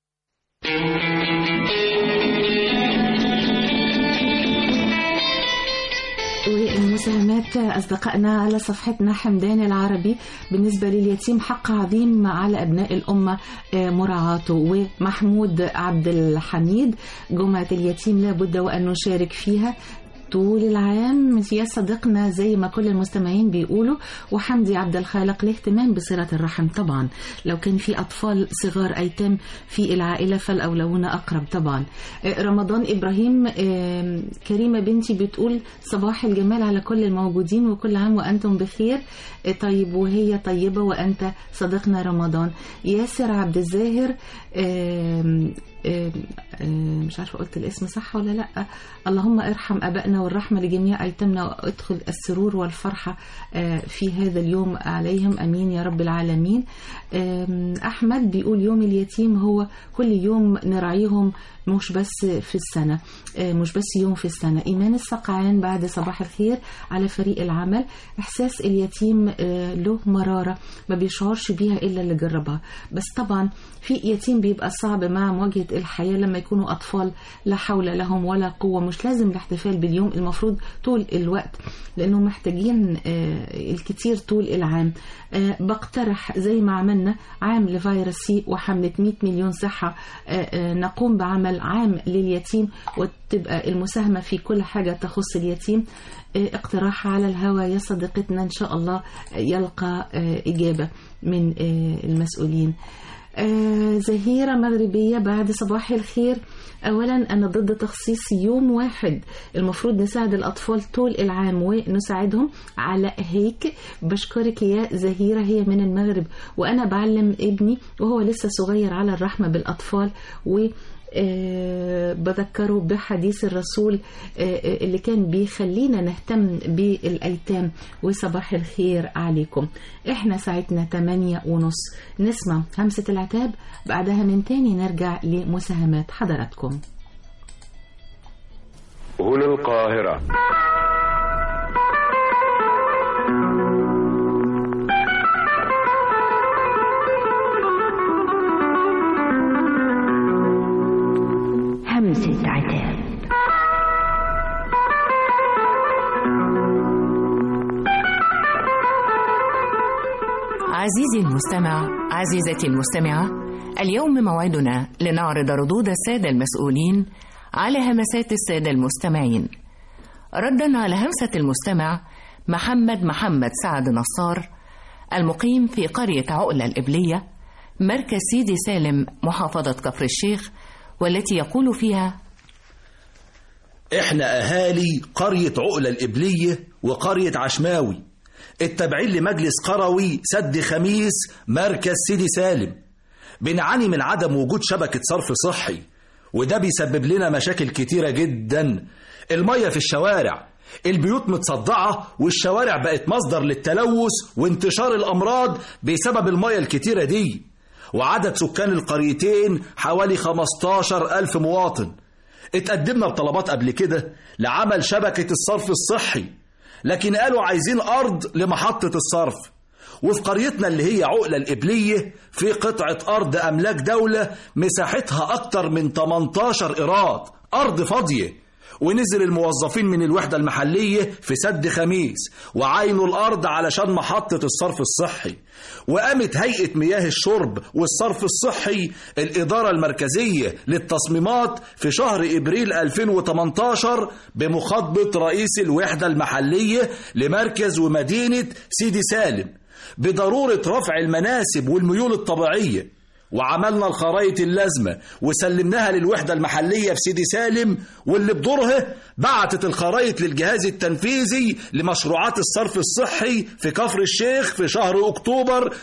والمساهمات أصدقائنا على صفحتنا حمدان العربي. بالنسبة لليتيم حق عظيم على أبناء الأمة مراعاته. ومحمود عبد الحميد جمعة اليتيم لابد وأن نشارك فيها طول العام يا صديقنا زي ما كل المستمعين بيقولوا. وحمدي عبد الخالق الاهتمام بصلة الرحم طبعا، لو كان في أطفال صغار أيتام في العائلة فالأولون أقرب طبعا. رمضان إبراهيم كريمة بنتي بتقول صباح الجمال على كل الموجودين وكل عام وأنتم بخير. طيب وهي طيبة وأنت صديقنا رمضان. ياسر عبد الزاهر مش عارفة قلت الاسم صح ولا لأ. اللهم ارحم أبائنا والرحمة لجميع أيتامنا وادخل السرور والفرحة في هذا اليوم عليهم أمين يا رب العالمين. أحمد بيقول يوم اليتيم هو كل يوم نراعيهم مش بس في السنة، مش بس يوم في السنة. إيمان السقعان بعد صباح الخير على فريق العمل. إحساس اليتيم له مرارة ما بيشعرش بيها إلا اللي جربها، بس طبعا في يتيم بيبقى صعب مع مواجهة الحياة لما يكونوا أطفال لا حول لهم ولا قوة. مش لازم الاحتفال باليوم، المفروض طول الوقت لأنه محتاجين الكتير طول العام. بقترح زي ما عملنا عام لفيروس سي وحملة 100 مليون صحة، نقوم بعمل عام لليتيم وتبقى المساهمة في كل حاجة تخص اليتيم. اقتراح على الهوى يا صديقتنا، إن شاء الله يلقى إجابة من المسؤولين. زهيرة مغربية بعد صباح الخير. أولا أنا ضد تخصيص يوم واحد، المفروض نساعد الأطفال طول العام ونساعدهم على هيك. بشكرك يا زهيرة، هي من المغرب وأنا بعلم ابني وهو لسه صغير على الرحمة بالأطفال و بذكره بحديث الرسول اللي كان بيخلينا نهتم بالأيتام. وصباح الخير عليكم. احنا ساعتنا 8:30 نسمع همسة العتاب، بعدها من تاني نرجع لمساهمات حضراتكم. هنا القاهرة. عزيزي المستمع، عزيزتي المستمعة، اليوم موعدنا لنعرض ردود السادة المسؤولين على همسات السادة المستمعين. ردا على همسة المستمع محمد سعد نصار المقيم في قرية عقلة الإبلية مركز سيدي سالم محافظة كفر الشيخ، والتي يقول فيها: احنا أهالي قرية عقلة الإبلية وقرية عشماوي التابعين لمجلس قروي سد خميس مركز سيدي سالم، بنعاني من عدم وجود شبكة صرف صحي، وده بيسبب لنا مشاكل كتيرة جدا. المية في الشوارع، البيوت متصدعة، والشوارع بقت مصدر للتلوث وانتشار الأمراض بسبب المية الكتيرة دي. وعدد سكان القريتين حوالي 15,000 مواطن. اتقدمنا بطلبات قبل كده لعمل شبكة الصرف الصحي، لكن قالوا عايزين أرض لمحطة الصرف. وفي قريتنا اللي هي عقلة الإبلية في قطعة أرض أملاك دولة مساحتها أكتر من 18 قيراط، أرض فاضية. ونزل الموظفين من الوحدة المحلية في سد خميس وعاينوا الأرض علشان محطة الصرف الصحي. وقامت هيئة مياه الشرب والصرف الصحي الإدارة المركزية للتصميمات في شهر إبريل 2018 بمخاطبة رئيس الوحدة المحلية لمركز ومدينة سيدي سالم بضرورة رفع المناسب والميول الطبيعية. وعملنا الخرائط اللازمة وسلمناها للوحدة المحلية في سيدي سالم، واللي بدورها بعتت الخرائط للجهاز التنفيذي لمشروعات الصرف الصحي في كفر الشيخ في شهر أكتوبر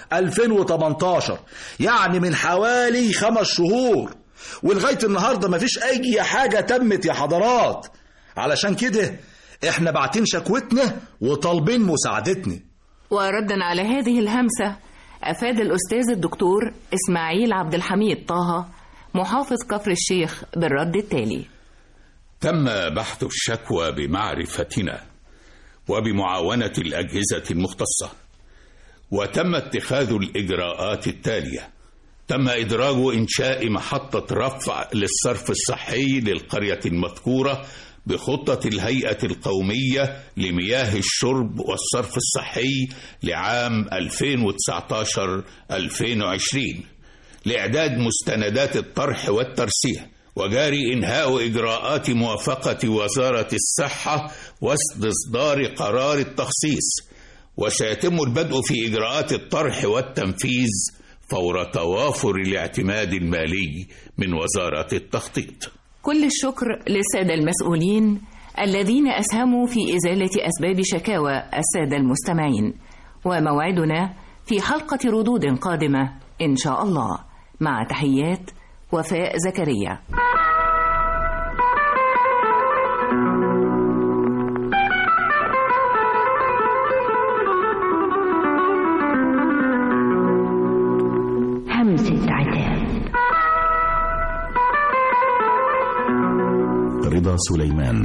2018، يعني من حوالي 5 شهور. ولغاية النهاردة مفيش أي حاجة تمت يا حضرات. علشان كده احنا باعتين شكوتنا وطالبين مساعدتنا. وردا على هذه الهمسة أفاد الأستاذ الدكتور إسماعيل عبد الحميد طه محافظ كفر الشيخ بالرد التالي: تم بحث الشكوى بمعرفتنا وبمعاونة الأجهزة المختصة، وتم اتخاذ الإجراءات التالية. تم إدراج إنشاء محطة رفع للصرف الصحي للقرية المذكورة بخطة الهيئة القومية لمياه الشرب والصرف الصحي لعام 2019-2020 لإعداد مستندات الطرح والترسية، وجاري إنهاء إجراءات موافقة وزارة الصحة واستصدار قرار التخصيص، وسيتم البدء في إجراءات الطرح والتنفيذ فور توافر الاعتماد المالي من وزارة التخطيط. كل الشكر للسادة المسؤولين الذين أسهموا في إزالة أسباب شكاوى السادة المستمعين. وموعدنا في حلقة ردود قادمة إن شاء الله، مع تحيات وفاء زكريا. همسة عتاب. رضا سليمان.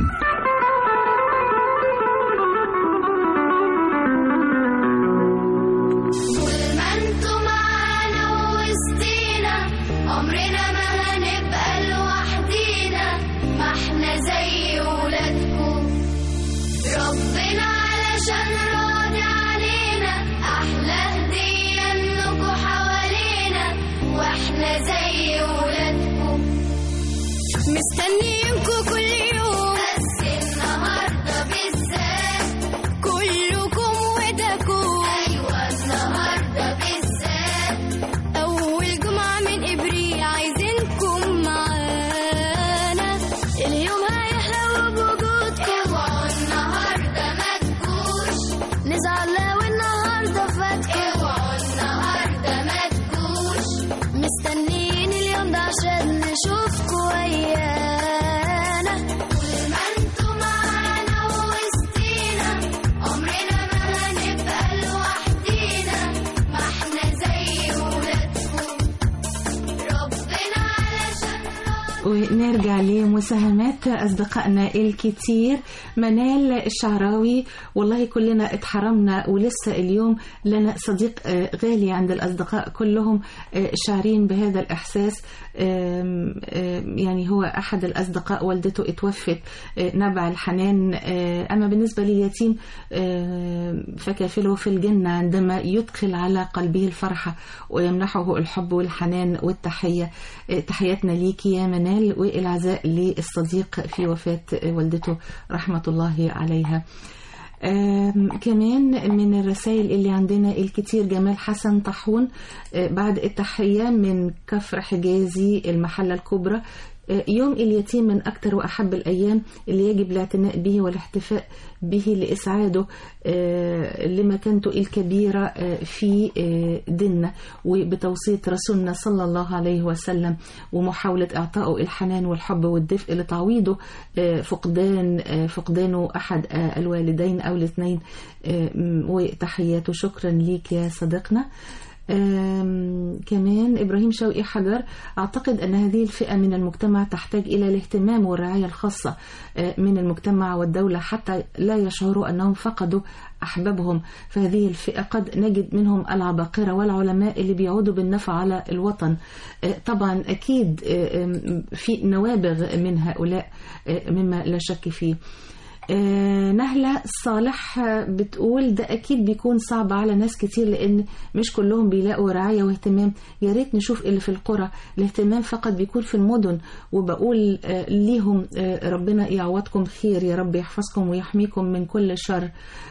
طول ما انتوا معانا ووسطينا عمرنا ما هنبقى لوحدينا، ما احنا زي ولادكم ربنا علشان راضي علينا، احلى هدية انكوا حوالينا واحنا زي ولادكم مستنيينكوا كل يوم، بس النهارده بالذات كلكم وداكم. ايوه النهارده بالذات اول جمعه من ابريل عايزينكم معانا، اليوم هيحلو بوجودكم. اوعوا النهارده ما تجوش نزعل لو النهارده فاتكم. اوعوا النهارده ما تجوش مستنيين اليوم ده عشان نشوفكوا ويانا. ونرجع لمساهمات أصدقائنا الكتير. منال الشعراوي، والله كلنا اتحرمنا ولسه اليوم لنا صديق غالي عند الأصدقاء كلهم شعرين بهذا الإحساس. يعني هو أحد الأصدقاء والدته اتوفت نبع الحنان، أما بالنسبة لليتيم فكافله في الجنة عندما يدخل على قلبه الفرحة ويمنحه الحب والحنان والتحية. تحياتنا ليك يا منال، والعزاء للصديق في وفاة والدته رحمة الله عليها. كمان من الرسائل اللي عندنا الكتير جمال حسن طاحون، بعد التحية من كفر حجازي المحلة الكبرى. يوم اليتيم من أكثر وأحب الأيام اللي يجب الاعتناء به والاحتفاء به لإسعاده لمكانته الكبيرة في ديننا وبتوصية رسولنا صلى الله عليه وسلم، ومحاولة إعطائه الحنان والحب والدفء لتعويضه فقدانه أحد الوالدين أو الاثنين. وتحياته. شكرا ليك يا صديقنا. كمان إبراهيم شوقي حجر، أعتقد أن هذه الفئة من المجتمع تحتاج إلى الاهتمام والرعاية الخاصة من المجتمع والدولة حتى لا يشعروا أنهم فقدوا أحبابهم. فهذه الفئة قد نجد منهم العباقرة والعلماء اللي بيعودوا بالنفع على الوطن. طبعا أكيد في نوابغ من هؤلاء مما لا شك فيه. نهلة صالح بتقول ده أكيد بيكون صعب على ناس كتير لأن مش كلهم بيلاقوا رعاية واهتمام. يا ريت نشوف اللي في القرى، الاهتمام فقط بيكون في المدن. وبقول ليهم ربنا يعوضكم خير، يا رب يحفظكم ويحميكم من كل شر،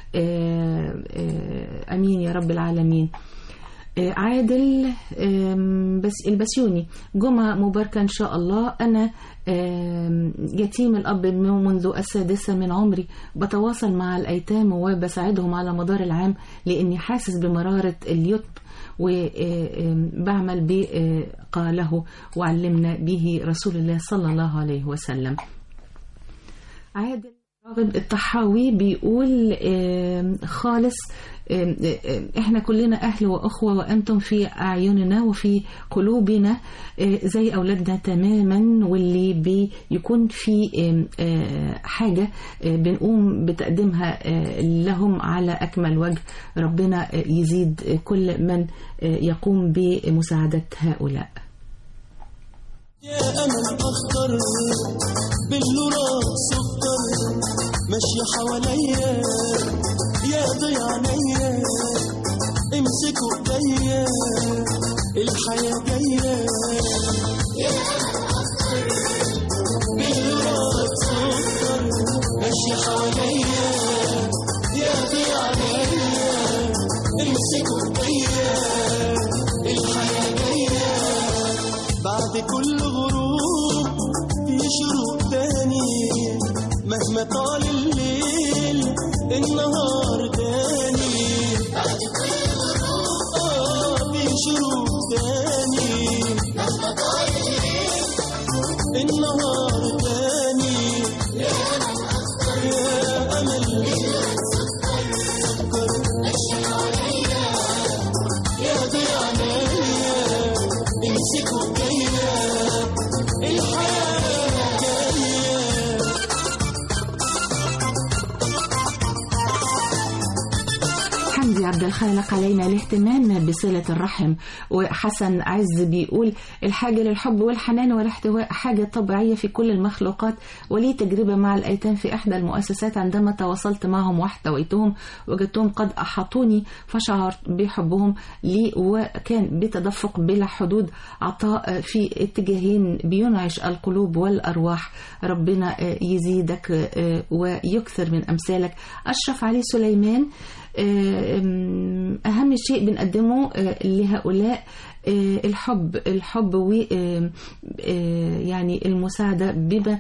أمين يا رب العالمين. عادل بس البسيوني، جمعة مباركة إن شاء الله. أنا يتيم الأب منذ 6 من عمري، بتواصل مع الأيتام وبساعدهم على مدار العام لأني حاسس بمرارة اليتم وبعمل بقاله وعلمنا به رسول الله صلى الله عليه وسلم. عادل راغب الطحاوي بيقول خالص احنا كلنا اهل واخوة وانتم في اعيننا وفي قلوبنا زي اولادنا تماما، واللي بيكون في حاجة بنقوم بتقديمها لهم على اكمل وجه. ربنا يزيد كل من يقوم بمساعدة هؤلاء. يا أمل أخضر بالنور سكر ماشية حواليا، يا ضيع عينيا امسكوا ايديا الحياة جاية. يا أمل أخضر بالنور سكر ماشية حواليا، يا ضيع عينيا امسكوا ايديا الحياة جاية. بعد كل غروب في شروق تاني، مهما طال الليل النهار تاني. بعد كل غروب في شروق تاني، مهما طال الليل النهار تاني. يا أمل أخضر يا أمل سكر ماشي عليا، يا ضيع عينيا امسكوا جاية الحياة جاية. حمدي عبد الخالق، علينا الاهتمام بصلة الرحم. وحسن عز بيقول الحاجة للحب والحنان والاحتواء حاجة طبيعية في كل المخلوقات، ولي تجربة مع الأيتام في إحدى المؤسسات. عندما تواصلت معهم واحتويتهم وجدتهم قد أحاطوني فشعرت بحبهم لي، وكان بتدفق بلا حدود، عطاء في اتجاهين بينعش القلوب والأرواح. ربنا يزيدك ويكثر من أمثالك. أشرف علي سليمان، أهم شيء بنقدمه لهؤلاء الحب و يعني المساعدة بما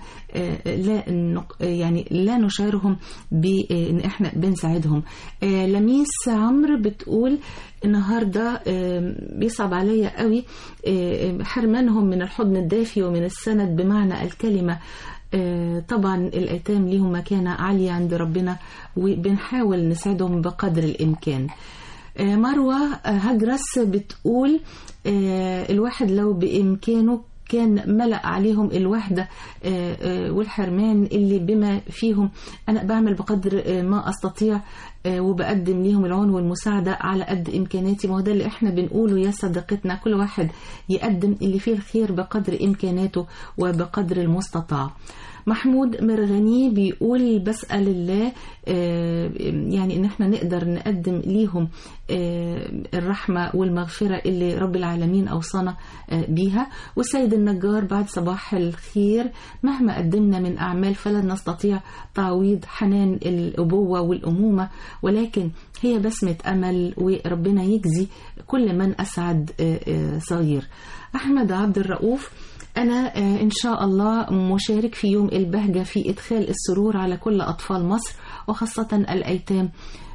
لا نشعرهم بأن احنا بنساعدهم. لميس عمرو بتقول النهاردة بيصعب عليا قوي حرمانهم من الحضن الدافي ومن السند بمعنى الكلمة. طبعا الأيتام لهم مكانة عالية عند ربنا وبنحاول نساعدهم بقدر الإمكان. مروة هجرس بتقول الواحد لو بإمكانه كان ملأ عليهم الوحدة والحرمان اللي بما فيهم. أنا بعمل بقدر ما أستطيع وبقدم ليهم العون والمساعدة على قد إمكاناتي. ما هو ده اللي إحنا بنقوله يا صديقتنا، كل واحد يقدم اللي فيه الخير بقدر إمكاناته وبقدر المستطاع. محمود مرغني بيقول بسأل الله يعني ان احنا نقدر نقدم ليهم الرحمة والمغفرة اللي رب العالمين اوصانا بيها. والسيد النجار بعد صباح الخير، مهما قدمنا من اعمال فلن نستطيع تعويض حنان الابوة والامومة، ولكن هي بسمة امل وربنا يجزي كل من اسعد صغير. احمد عبد الرؤوف، أنا إن شاء الله مشارك في يوم البهجة في إدخال السرور على كل أطفال مصر وخاصة الأيتام.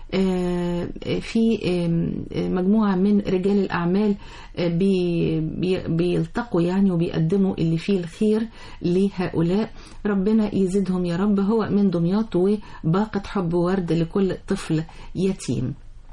في مجموعة من رجال الأعمال بيلتقوا يعني وبيقدموا اللي فيه الخير لهؤلاء. ربنا يزيدهم يا رب. هو من دمياط وباقة حب ورد لكل طفل يتيم.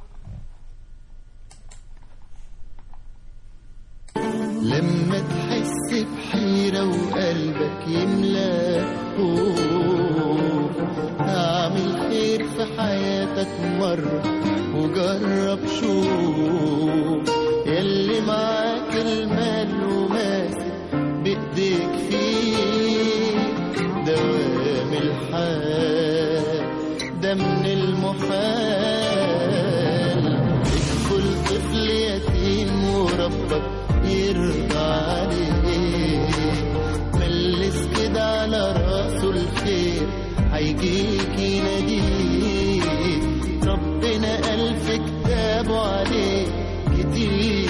لما تحس بحيرة وقلبك يملى خوف، اعمل خير في حياتك مرة وجرب شوف، يلي معاك المال وماسك بإيديك فيه دوام الحال، ده من المحال. ادخل طفل يتيم وربك يرضى عليه، ملس كده على راسه الخير هيجيك يناديك. ربنا قال في كتابه عليه كتير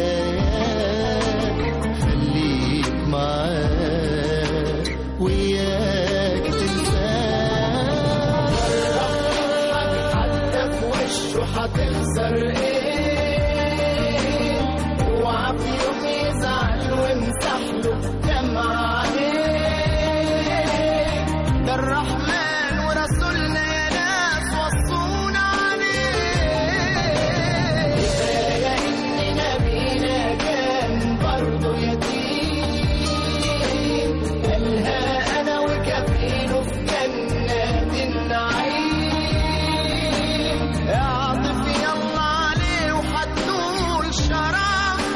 آيات، خليك معاه وياك تنساه. حتى في وشه هتخسر ايه؟ وعب يوم يزعل وامسحله دمع عليه، ده الرحمن ورسولنا يا ناس وصونا عليه. كفاية إن نبينا كان برضه يتيم، قالها أنا وكفيله في جنات النعيم. اعطف يلا عليه وحتقول شراب.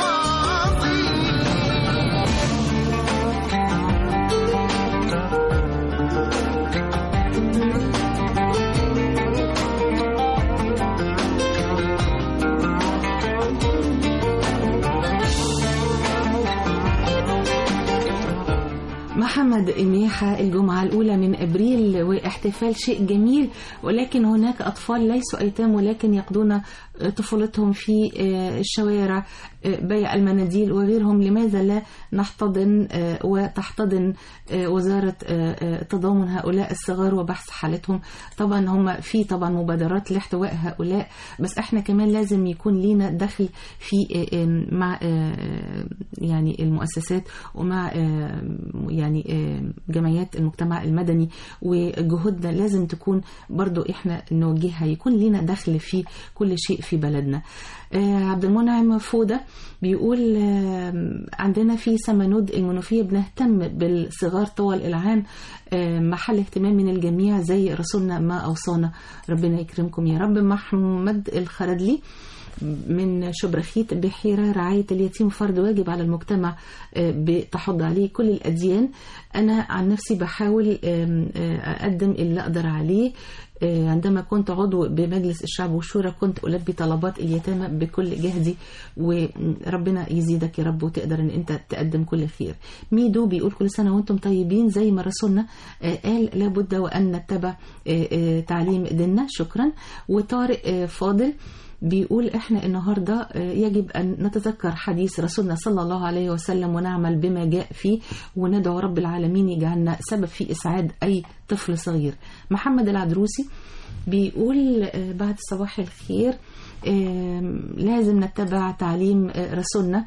محمد إميحة، الجمعة الأولى من أبريل واحتفال شيء جميل، ولكن هناك أطفال ليسوا أيتام ولكن يقضون طفولتهم في الشوارع، بيع المناديل وغيرهم. لماذا لا نحتضن وتحتضن وزارة تضامن هؤلاء الصغار وبحث حالتهم؟ طبعا هم في طبعا مبادرات لاحتواء هؤلاء، بس احنا كمان لازم يكون لينا دخل في مع يعني المؤسسات ومع يعني جمعيات المجتمع المدني، وجهودنا لازم تكون برضو احنا نوجهها، يكون لينا دخل في كل شيء في بلدنا. عبد المنعم فودة بيقول عندنا في سمنود المنوفية بنهتم بالصغار طوال العام، محل اهتمام من الجميع زي رسولنا ما أوصانا. ربنا يكرمكم يا رب. محمد الخردلي من شبرخيت بحيرة، رعاية اليتيم فرض واجب على المجتمع بتحض عليه كل الأديان. أنا عن نفسي بحاول أقدم اللي أقدر عليه. عندما كنت عضو بمجلس الشعب والشورى كنت ألبي طلبات اليتامى بكل جهدي، وربنا يزيدك يا رب وتقدر ان انت تقدم كل خير. ميدو بيقول كل سنة وانتم طيبين زي ما رسولنا قال لابد وأن نتبع تعليم ديننا. شكرا. وطارق فاضل بيقول احنا النهاردة يجب أن نتذكر حديث رسولنا صلى الله عليه وسلم ونعمل بما جاء فيه، وندعو رب العالمين يجعلنا سبب في إسعاد أي طفل صغير. محمد العدروسي بيقول بعد صباح الخير، لازم نتبع تعليم رسولنا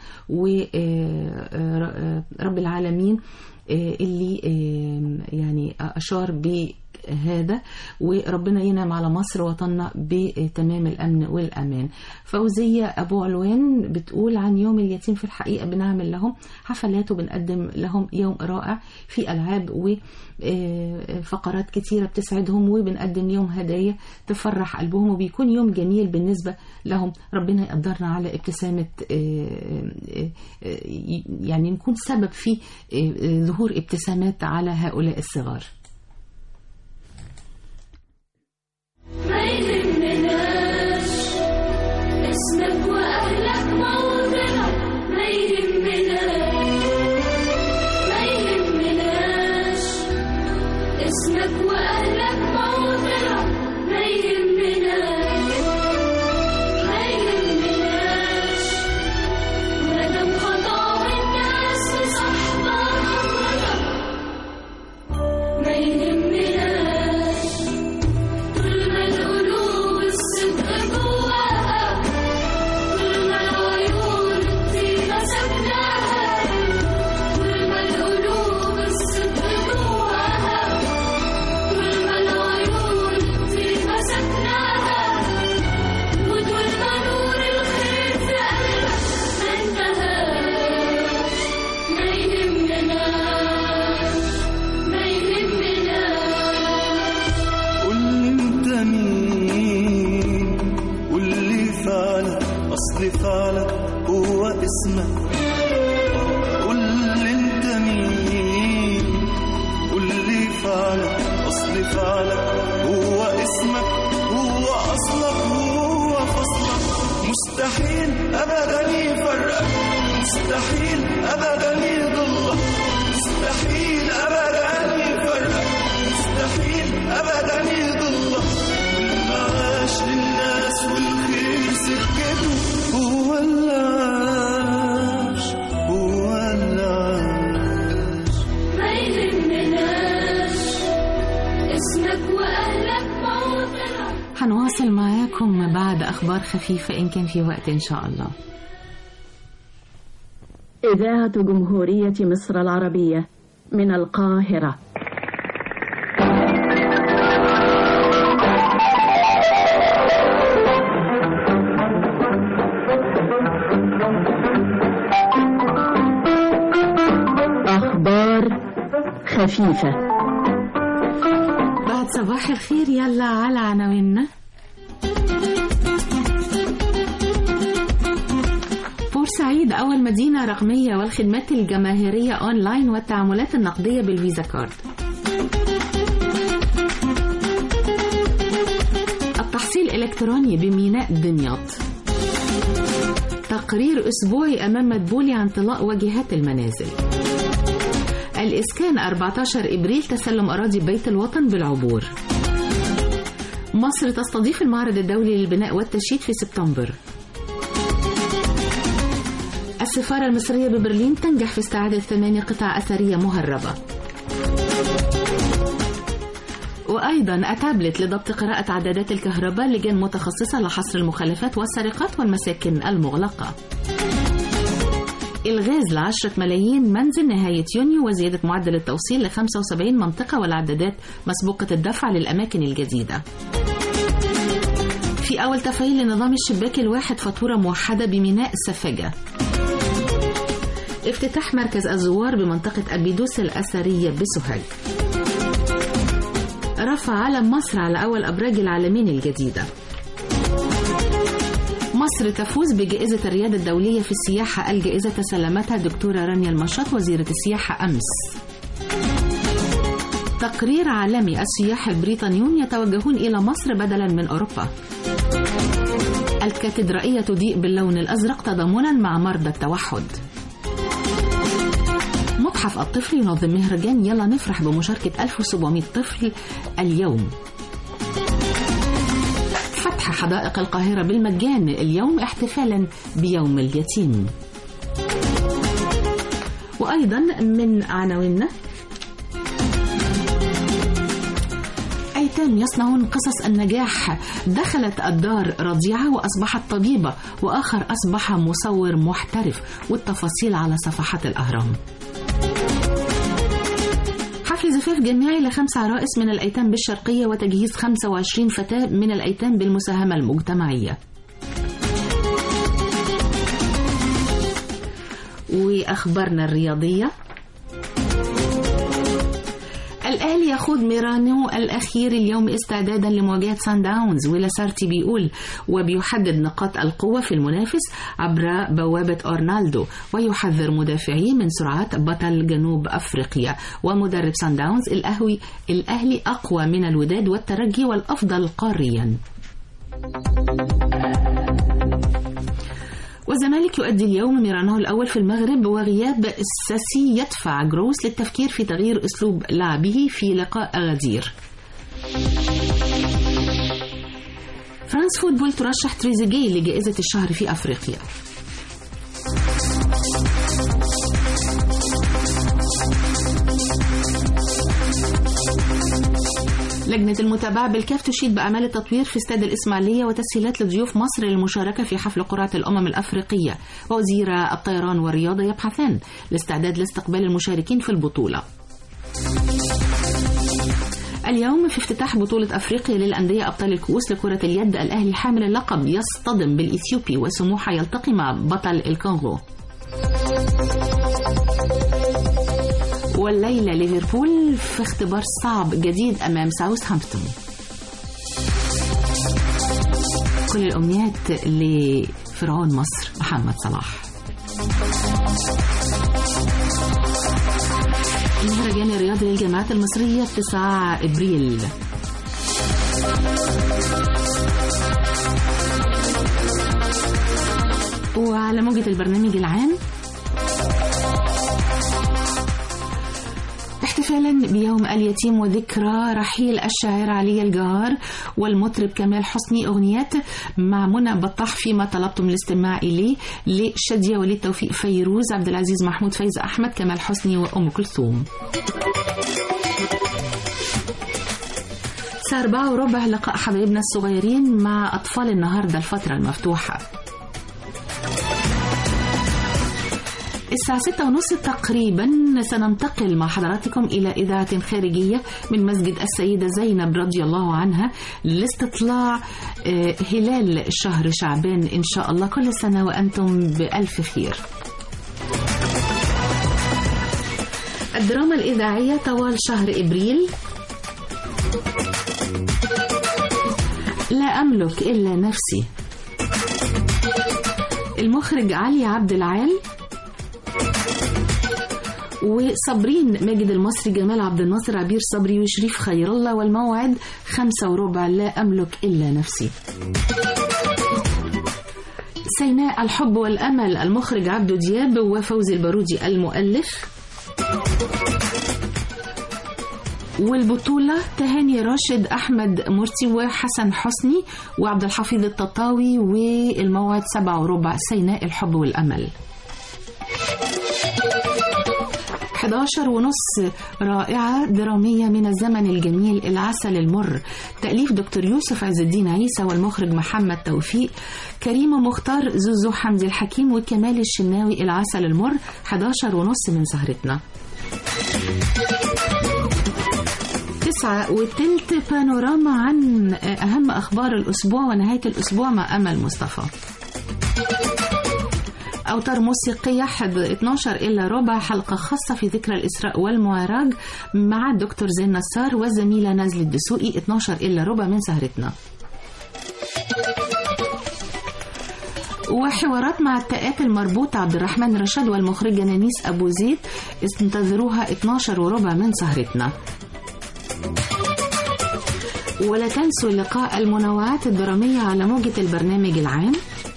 ورب العالمين اللي يعني أشار بهذا، وربنا ينعم على مصر وطننا بتمام الأمن والأمان. فوزية أبو علوان بتقول عن يوم اليتيم في الحقيقة بنعمل لهم حفلات وبنقدم لهم يوم رائع في ألعاب وفقرات كتيرة بتسعدهم، وبنقدم يوم هدايا تفرح قلبهم، وبيكون يوم جميل بالنسبة لهم. ربنا يقدرنا على ابتسامة، يعني نكون سبب في ظهور ابتسامات على هؤلاء الصغار. ما يهمناش اسمك وأهلك موطنك، ما يهمناش اسمك وأهلك موطنك، ما يهمناش مادام خطاوي الناس في صحبك ما يهمناش طول ما القلوب الصدق جواها، طول ما العيون الطيبة سكناها، طول ما القلوب الصدق جواها، طول ما العيون الطيبة سكناها، وطول ما نور الخير في قلبك ما انتهاش، ما يهمناش ما يهمناش. قول لي انت مين، قول لي فعلك اصل فعلك هو اسمك. قول لي انت مين، قول لي فعلك اصل فعلك هو اسمك، هو اصلك هو فصلك. مستحيل ابدا يفرقك، مستحيل ابدا يضلك، مستحيل ابدا يفرقك، مستحيل ابدا يضلك. والمعاش للناس والخير سكته هو العاش، هو العاش. ما يهمناش اسمك وأهلك موطنك. هنواصل معاكم بعد أخبار خفيفة إن كان في وقت إن شاء الله. إذاعة جمهورية مصر العربية من القاهرة. أخبار خفيفة. بعد صباح الخير يلا على عناويننا. بورسعيد أول مدينة رقمية والخدمات الجماهيرية أونلاين والتعاملات النقدية بالفيزا كارد. التحصيل الإلكتروني بميناء دمياط. تقرير أسبوعي أمام مدبولي عن طلاء واجهات المنازل. الإسكان 14 إبريل تسلم أراضي بيت الوطن بالعبور. مصر تستضيف المعرض الدولي للبناء والتشييد في سبتمبر. السفارة المصرية ببرلين تنجح في استعادة 8 قطع أثرية مهربة. وأيضا أتابلت لضبط قراءة عدادات الكهرباء، لجان متخصصة لحصر المخالفات والسرقات والمساكن المغلقة. الغاز ل10 ملايين منزل نهاية يونيو، وزيادة معدل التوصيل ل75 منطقة، والعدادات مسبوقة الدفع للأماكن الجديدة. في أول تفعيل لنظام الشباك الواحد فاتورة موحدة بميناء سفاجة. افتتاح مركز الزوار بمنطقة أبيدوس الأثرية بسوهاج. رفع علم مصر على أول أبراج العالمين الجديدة. مصر تفوز بجائزة الريادة الدولية في السياحة، الجائزة تسلمتها الدكتورة رانيا المشاط وزيرة السياحة أمس. تقرير عالمي، السياح البريطانيون يتوجهون إلى مصر بدلا من أوروبا. الكاتدرائية تضيء باللون الأزرق تضامنا مع مرضى التوحد. متحف الطفل ينظم مهرجان يلا نفرح بمشاركة 1700 طفل اليوم. فتح حدائق القاهرة بالمجان اليوم احتفالا بيوم اليتيم. وأيضا من عناويننا أيتام يصنعون قصص النجاح. دخلت الدار رضيعة وأصبحت طبيبة، وآخر أصبح مصور محترف، والتفاصيل على صفحات الأهرام. حفل زفاف جماعي ل5 عرائس من الأيتام بالشرقية، وتجهيز 25 فتاة من الأيتام بالمساهمة المجتمعية. وأخبارنا الرياضية، الأهلي يخوض ميرانو الأخير اليوم استعدادا لمواجهة سان داونز، ولاسارتي بيقول وبيحدد نقاط القوة في المنافس عبر بوابة أورنالدو، ويحذر مدافعيه من سرعات بطل جنوب أفريقيا. ومدرب سان داونز الأهلي أقوى من الوداد والترجي والأفضل قاريا. والزمالك يؤدي اليوم ميرانو الأول في المغرب، وغياب الساسي يدفع جروس للتفكير في تغيير أسلوب لعبه في لقاء غدير. فرانس فوتبول ترشح تريزيجيه لجائزة الشهر في أفريقيا. لجنة المتابعة بالكاف تشيد بأعمال التطوير في استاد الإسماعيلية وتسهيلات لضيوف مصر للمشاركة في حفل قرعة الأمم الأفريقية. ووزير الطيران والرياضة يبحثان الاستعداد لاستقبال المشاركين في البطولة. اليوم في افتتاح بطولة أفريقيا للأندية أبطال الكؤوس لكرة اليد، الأهلي حامل اللقب يصطدم بالإثيوبي، وسموحة يلتقي مع بطل الكونغو. والليلة ليفربول في اختبار صعب جديد أمام ساوثهامبتون. كل الأمنيات لفرعون مصر محمد صلاح. المهرجان الرياضي للجامعات المصرية 9 إبريل. وعلى موجة البرنامج العام احتفالا بيوم اليتيم وذكرى رحيل الشاعر علي الجار والمطرب كمال حسني، أغنيات مع منى بطاح فيما طلبتم الاستماع إليه لشادية وليد توفيق فيروز عبد العزيز محمود فايز أحمد كمال حسني وأم كلثوم. 4:15 لقاء حبايبنا الصغيرين مع أطفال النهاردة الفترة المفتوحة. 6:30 تقريبا سننتقل مع حضراتكم إلى إذاعة خارجية من مسجد السيدة زينب رضي الله عنها لاستطلاع هلال شهر شعبان إن شاء الله. كل سنة وأنتم بألف خير. الدراما الإذاعية طوال شهر إبريل، لا أملك إلا نفسي، المخرج علي عبد العال، وصابرين ماجد المصري جمال عبد الناصر عبير صبري وشريف خير الله. والموعد 5:15 لا أملك إلا نفسي. سيناء الحب والأمل المخرج عبدو دياب وفوزي البارودي المؤلف. والبطولة تهاني راشد أحمد مرسي وحسن حسني وعبد الحفيظ التطاوي. والموعد 7:15 سيناء الحب والأمل. 11:30 رائعة درامية من الزمن الجميل العسل المر، تأليف دكتور يوسف عز الدين عيسى والمخرج محمد توفيق، كريم مختار زوزو حمدي الحكيم وكمال الشناوي. العسل المر 11:30 من سهرتنا. 9:15 بانوراما عن أهم أخبار الأسبوع ونهاية الأسبوع مع أمل مصطفى. أوتار موسيقية 12:15 حلقة خاصة في ذكرى الإسراء والمعراج مع الدكتور زين نصار والزميلة نازل الدسوقي. 12:15 من سهرتنا. وحوارات مع التاءات المربوطة عبد الرحمن رشاد والمخرجة نانيس أبو زيد، انتظروها 12:15 من سهرتنا. ولا تنسوا لقاء المنوعات الدرامية على موجة البرنامج العام.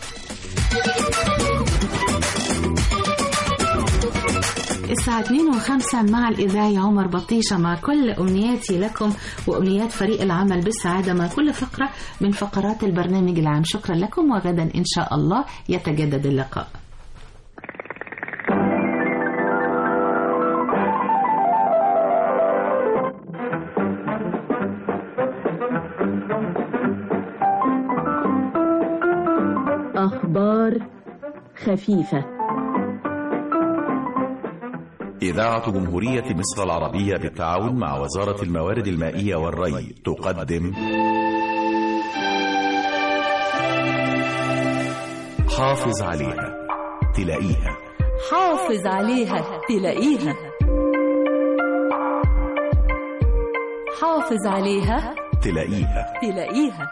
الساعة 2:05 مع الإذاعي عمر بطيشة مع كل أمنياتي لكم وأمنيات فريق العمل بالسعادة مع كل فقرة من فقرات البرنامج العام. شكرا لكم، وغدا إن شاء الله يتجدد اللقاء. خفيفة. إذاعة جمهورية مصر العربية بالتعاون مع وزارة الموارد المائية والري تقدم حافظ عليها تلاقيها. حافظ عليها تلاقيها. حافظ عليها تلاقيها. تلاقيها.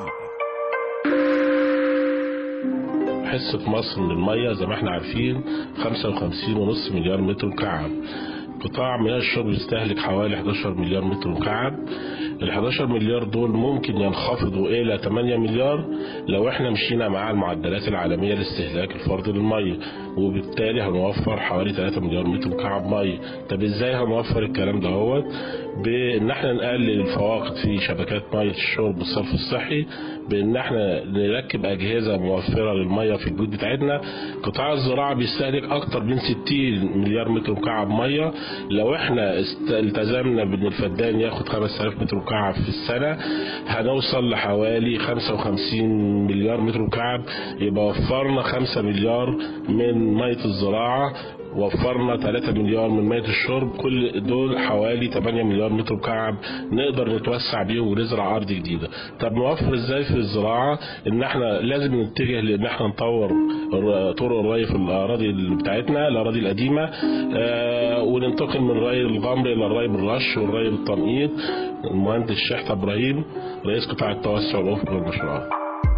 حصة مصر من المية زي ما احنا عارفين 55.5 مليار متر مكعب. قطاع مياه الشرب يستهلك حوالي 11 مليار متر مكعب. ال 11 مليار دول ممكن ينخفضوا إلى 8 مليار لو احنا مشينا مع المعدلات العالمية لاستهلاك الفرد للمية، وبالتالي هنوفر حوالي 3 مليار متر مكعب مية. طب ازاي هنوفر الكلام ده؟ بان احنا نقلل الفواقد في شبكات مية الشرب والصرف الصحي، بان احنا نركب اجهزة موفرة للمية في البيوت بتاعتنا. قطاع الزراعة بيستهلك اكتر من 60 مليار متر مكعب مية. لو احنا التزمنا بان الفدان ياخد 5000 متر مكعب في السنة هنوصل لحوالي 55 مليار متر مكعب، يبقى وفرنا 5 مليار من مية الزراعة، وفرنا 3 مليار من مياه الشرب. كل دول حوالي 8 مليار متر مكعب نقدر نتوسع بيهم ونزرع ارض جديده. طب نوفر ازاي في الزراعه؟ ان احنا لازم نتجه لان احنا نطور طرق الري في الاراضي بتاعتنا، الاراضي القديمه، وننتقل من الري الغمر الى الري بالرش والري بالتنقيط. المهندس شحتة ابراهيم رئيس قطاع التوسع والافق للمشروعات.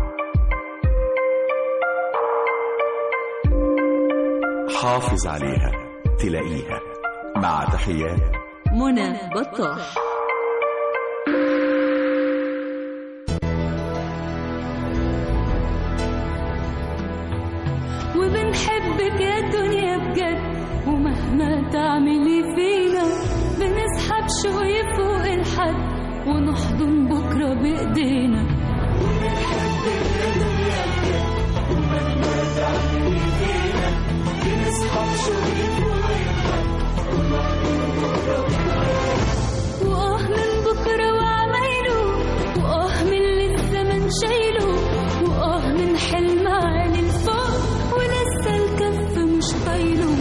حافظ عليها تلاقيها. مع تحيات منى بطاح. وبنحبك يا دنيا بجد، ومهما تعملي فينا بنسحب شوية فوق الحد ونحضن بكرة بإيدينا. وبنحبك يا دنيا بجد، ومهما تعملي فينا بنسحب شوية فوق الحد ونحضن بكرة بإيدينا. وآه من بكرة وعمايله، وآه من اللي الزمن شايله، وآه من حلم عالي الفوق ولسه الكف مش طايله.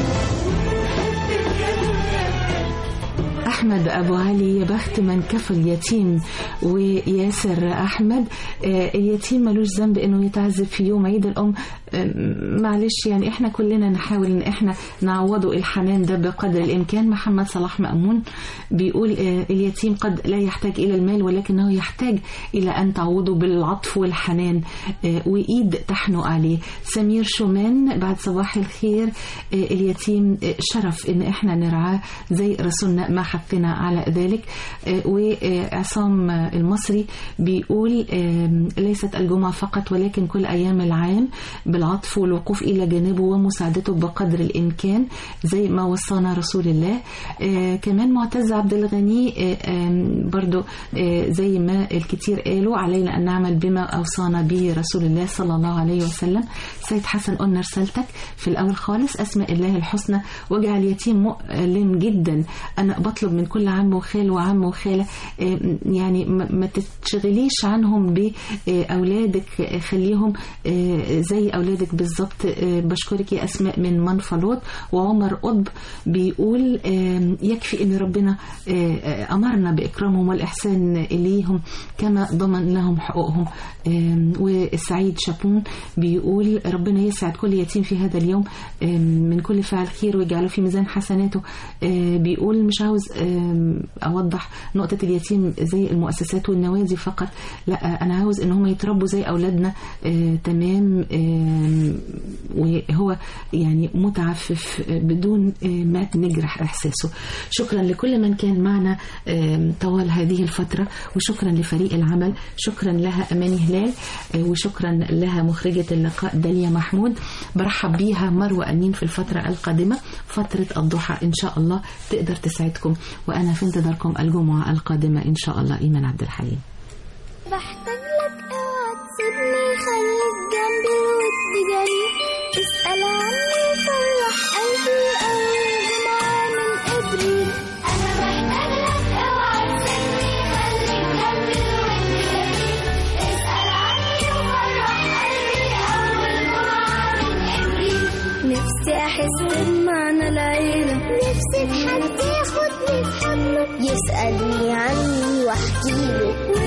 أحمد أبو علي، يا بخت من كفل يتيم. وياسر أحمد، اليتيم ملوش ذنب إنه يتعذب في يوم عيد الأم. معلش يعني إحنا كلنا نحاول إن إحنا نعوضه الحنان ده بقدر الإمكان. محمد صلاح مأمون بيقول اليتيم قد لا يحتاج إلى المال، ولكنه يحتاج إلى أن تعوضه بالعطف والحنان وإيد تحنو عليه. سمير شومان، بعد صباح الخير، اليتيم شرف إن إحنا نرعاه زي رسولنا ما حثنا على ذلك. وعصام المصري بيقول ليست الجمعة فقط ولكن كل أيام العام بالعطف والوقوف إلى جانبه ومساعدته بقدر الإمكان زي ما وصانا رسول الله. كمان معتز عبد الغني برضو زي ما الكتير قالوا علينا أن نعمل بما أوصانا به رسول الله صلى الله عليه وسلم. سيد حسن، قلنا رسالتك في الأول خالص، أسماء الله الحسنى واجعل يتيم مؤلم جدا. أنا بطلب من كل عم وخال وعم وخالة يعني ما تتشغليش عنهم بأولادك، خليهم زي أولادك بالضبط. بشكرك يا أسماء من منفلوط. وعمر قطب بيقول يكفي أن ربنا أمرنا بإكرامهم والإحسان إليهم كما ضمن لهم حقوقهم. والسعيد شابون بيقول ربنا يسعد كل يتيم في هذا اليوم من كل فعل خير ويجعله في ميزان حسناته. بيقول مش عاوز أوضح نقطة اليتيم زي المؤسسات والنوادي فقط، لا أنا عاوز إن هم يتربوا زي أولادنا تمام، وهو يعني متعفف بدون ما نجرح إحساسه. شكرا لكل من كان معنا طوال هذه الفترة، وشكرا لفريق العمل، شكرا لها أماني هلال، وشكرا لها مخرجة اللقاء داليا محمود. برحب بيها مروة أمين في الفترة القادمة، فترة الضحى إن شاء الله تقدر تسعدكم، وأنا في انتظاركم الجمعة القادمة إن شاء الله. إيمان عبد الحليم. بحتاج لك اوعى تسيبني، خليك جنبي ودي جريء، اسأل عني فرح قلبي أول جمعة من إبريل. أنا بحتاج لك اوعى تسيبني، خليك جنبي ودي جريء، اسأل عني وفرح قلبي أول جمعة من إبريل. يسرد معنا العيلة. نفسي في حد ياخدني في حضنه، يسألني عني واحكيله،